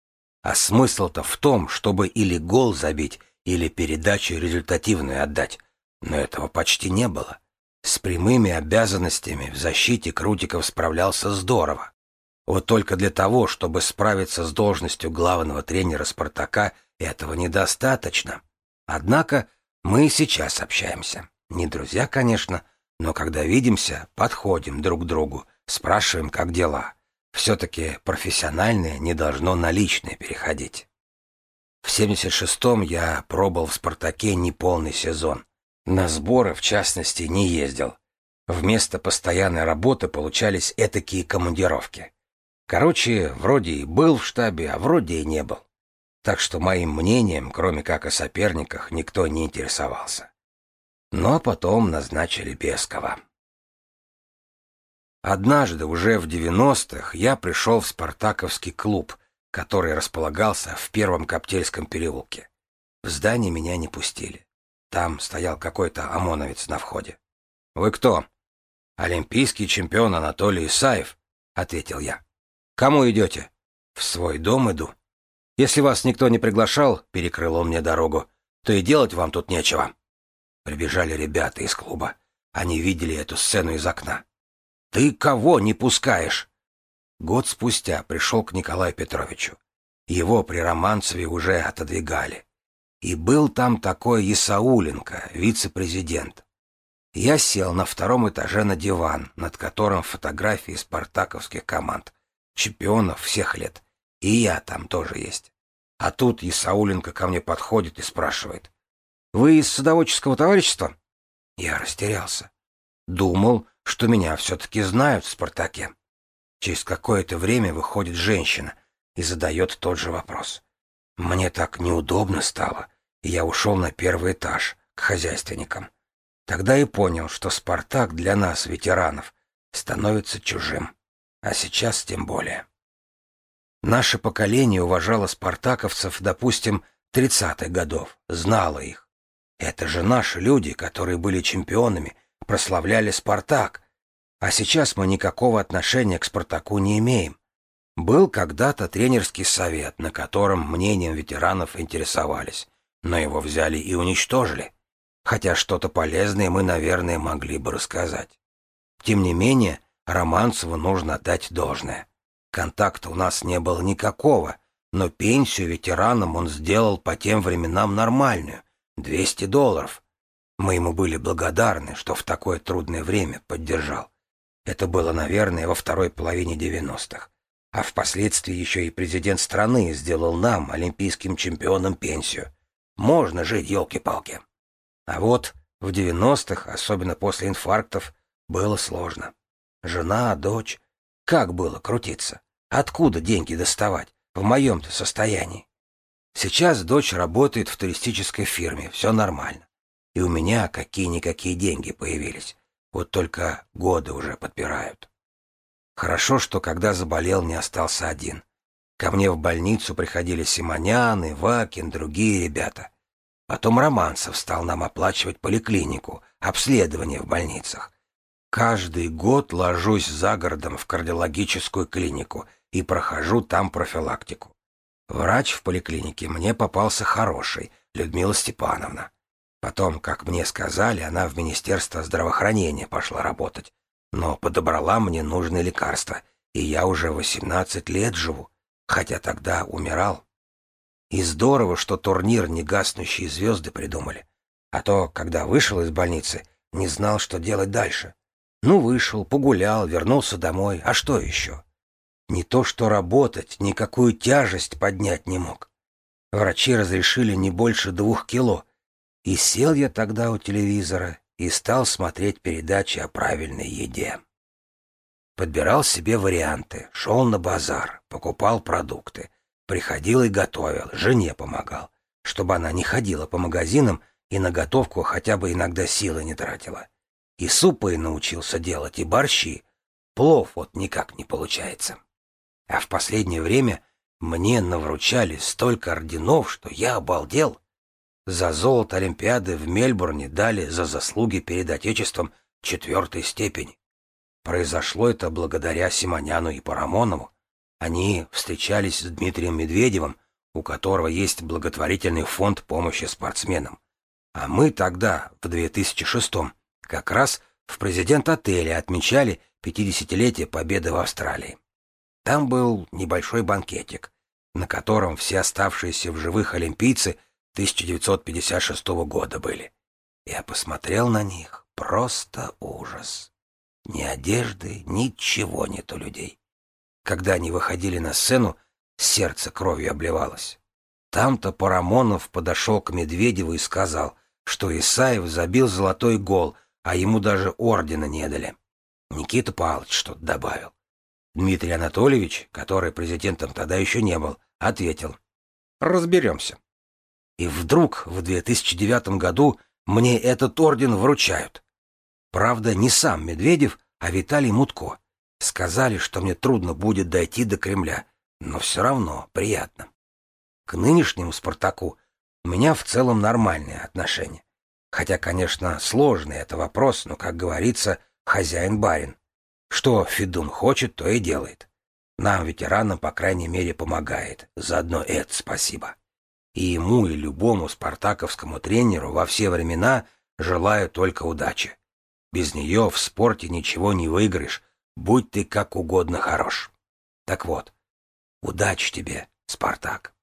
А смысл-то в том, чтобы или гол забить, или передачу результативную отдать. Но этого почти не было. С прямыми обязанностями в защите Крутиков справлялся здорово. Вот только для того, чтобы справиться с должностью главного тренера «Спартака», этого недостаточно. Однако мы и сейчас общаемся. Не друзья, конечно, но когда видимся, подходим друг к другу, спрашиваем, как дела. Все-таки профессиональное не должно на личное переходить. В 76-м я пробыл в «Спартаке» неполный сезон. На сборы, в частности, не ездил. Вместо постоянной работы получались этакие командировки. Короче, вроде и был в штабе, а вроде и не был. Так что моим мнением, кроме как о соперниках, никто не интересовался. Но потом назначили Бескова. Однажды, уже в 90-х, я пришел в спартаковский клуб, который располагался в Первом Коптельском переулке. В здание меня не пустили. Там стоял какой-то ОМОНовец на входе. «Вы кто?» «Олимпийский чемпион Анатолий Исаев», — ответил я. «Кому идете?» «В свой дом иду». «Если вас никто не приглашал», — перекрыл он мне дорогу, — «то и делать вам тут нечего». Прибежали ребята из клуба. Они видели эту сцену из окна. «Ты кого не пускаешь?» Год спустя пришел к Николаю Петровичу. Его при Романцеве уже отодвигали. И был там такой Исауленко, вице-президент. Я сел на втором этаже на диван, над которым фотографии спартаковских команд, чемпионов всех лет. И я там тоже есть. А тут Исауленко ко мне подходит и спрашивает: «Вы из садоводческого товарищества?» Я растерялся. Думал, что меня все-таки знают в «Спартаке». Через какое-то время выходит женщина и задает тот же вопрос. Мне так неудобно стало, и я ушел на первый этаж, к хозяйственникам. Тогда и понял, что «Спартак» для нас, ветеранов, становится чужим. А сейчас тем более. Наше поколение уважало спартаковцев, допустим, 30-х годов, знало их. Это же наши люди, которые были чемпионами, прославляли «Спартак». А сейчас мы никакого отношения к «Спартаку» не имеем. Был когда-то тренерский совет, на котором мнением ветеранов интересовались, но его взяли и уничтожили. Хотя что-то полезное мы, наверное, могли бы рассказать. Тем не менее, Романцеву нужно отдать должное. Контакта у нас не было никакого, но пенсию ветеранам он сделал по тем временам нормальную — $200. Мы ему были благодарны, что в такое трудное время поддержал. Это было, наверное, во второй половине 90-х. А впоследствии еще и президент страны сделал нам, олимпийским чемпионам, пенсию. Можно жить, елки-палки. А вот в 90-х, особенно после инфарктов, было сложно. Жена, дочь. Как было крутиться? Откуда деньги доставать? В моем-то состоянии. Сейчас дочь работает в туристической фирме, все нормально. И у меня какие-никакие деньги появились. Вот только годы уже подпирают. Хорошо, что когда заболел, не остался один. Ко мне в больницу приходили Симонян, Ивакин, другие ребята. Потом Романцев стал нам оплачивать поликлинику, обследование в больницах. Каждый год ложусь за городом в кардиологическую клинику и прохожу там профилактику. Врач в поликлинике мне попался хороший, Людмила Степановна. Потом, как мне сказали, она в Министерство здравоохранения пошла работать, но подобрала мне нужные лекарства, и я уже 18 лет живу, хотя тогда умирал. И здорово, что турнир «Негаснущие звезды» придумали. А то, когда вышел из больницы, не знал, что делать дальше. Ну, вышел, погулял, вернулся домой, а что еще? Не то что работать, никакую тяжесть поднять не мог. Врачи разрешили не больше 2 кило. И сел я тогда у телевизора и стал смотреть передачи о правильной еде. Подбирал себе варианты, шел на базар, покупал продукты, приходил и готовил, жене помогал, чтобы она не ходила по магазинам и на готовку хотя бы иногда силы не тратила. И супы научился делать, и борщи. Плов вот никак не получается. А в последнее время мне навручали столько орденов, что я обалдел. За золото Олимпиады в Мельбурне дали за заслуги перед Отечеством 4-й степени. Произошло это благодаря Симоняну и Парамонову. Они встречались с Дмитрием Медведевым, у которого есть благотворительный фонд помощи спортсменам. А мы тогда, в 2006-м, как раз в президент-отеле отмечали 50-летие победы в Австралии. Там был небольшой банкетик, на котором все оставшиеся в живых олимпийцы 1956 года были. Я посмотрел на них, просто ужас. Ни одежды, ничего нет у людей. Когда они выходили на сцену, сердце кровью обливалось. Там-то Парамонов подошел к Медведеву и сказал, что Исаев забил золотой гол, а ему даже ордена не дали. Никита Павлович что-то добавил. Дмитрий Анатольевич, который президентом тогда еще не был, ответил: «Разберемся». И вдруг в 2009 году Мне этот орден вручают. Правда, не сам Медведев, а Виталий Мутко. Сказали, что мне трудно будет дойти до Кремля, но все равно приятно. К нынешнему «Спартаку» у меня в целом нормальные отношения. Хотя, конечно, сложный это вопрос, но, как говорится, хозяин-барин. Что Федун хочет, то и делает. Нам, ветеранам, по крайней мере, помогает. Заодно это спасибо. И ему, и любому спартаковскому тренеру во все времена желаю только удачи. Без нее в спорте ничего не выиграешь, будь ты как угодно хорош. Так вот, удачи тебе, Спартак.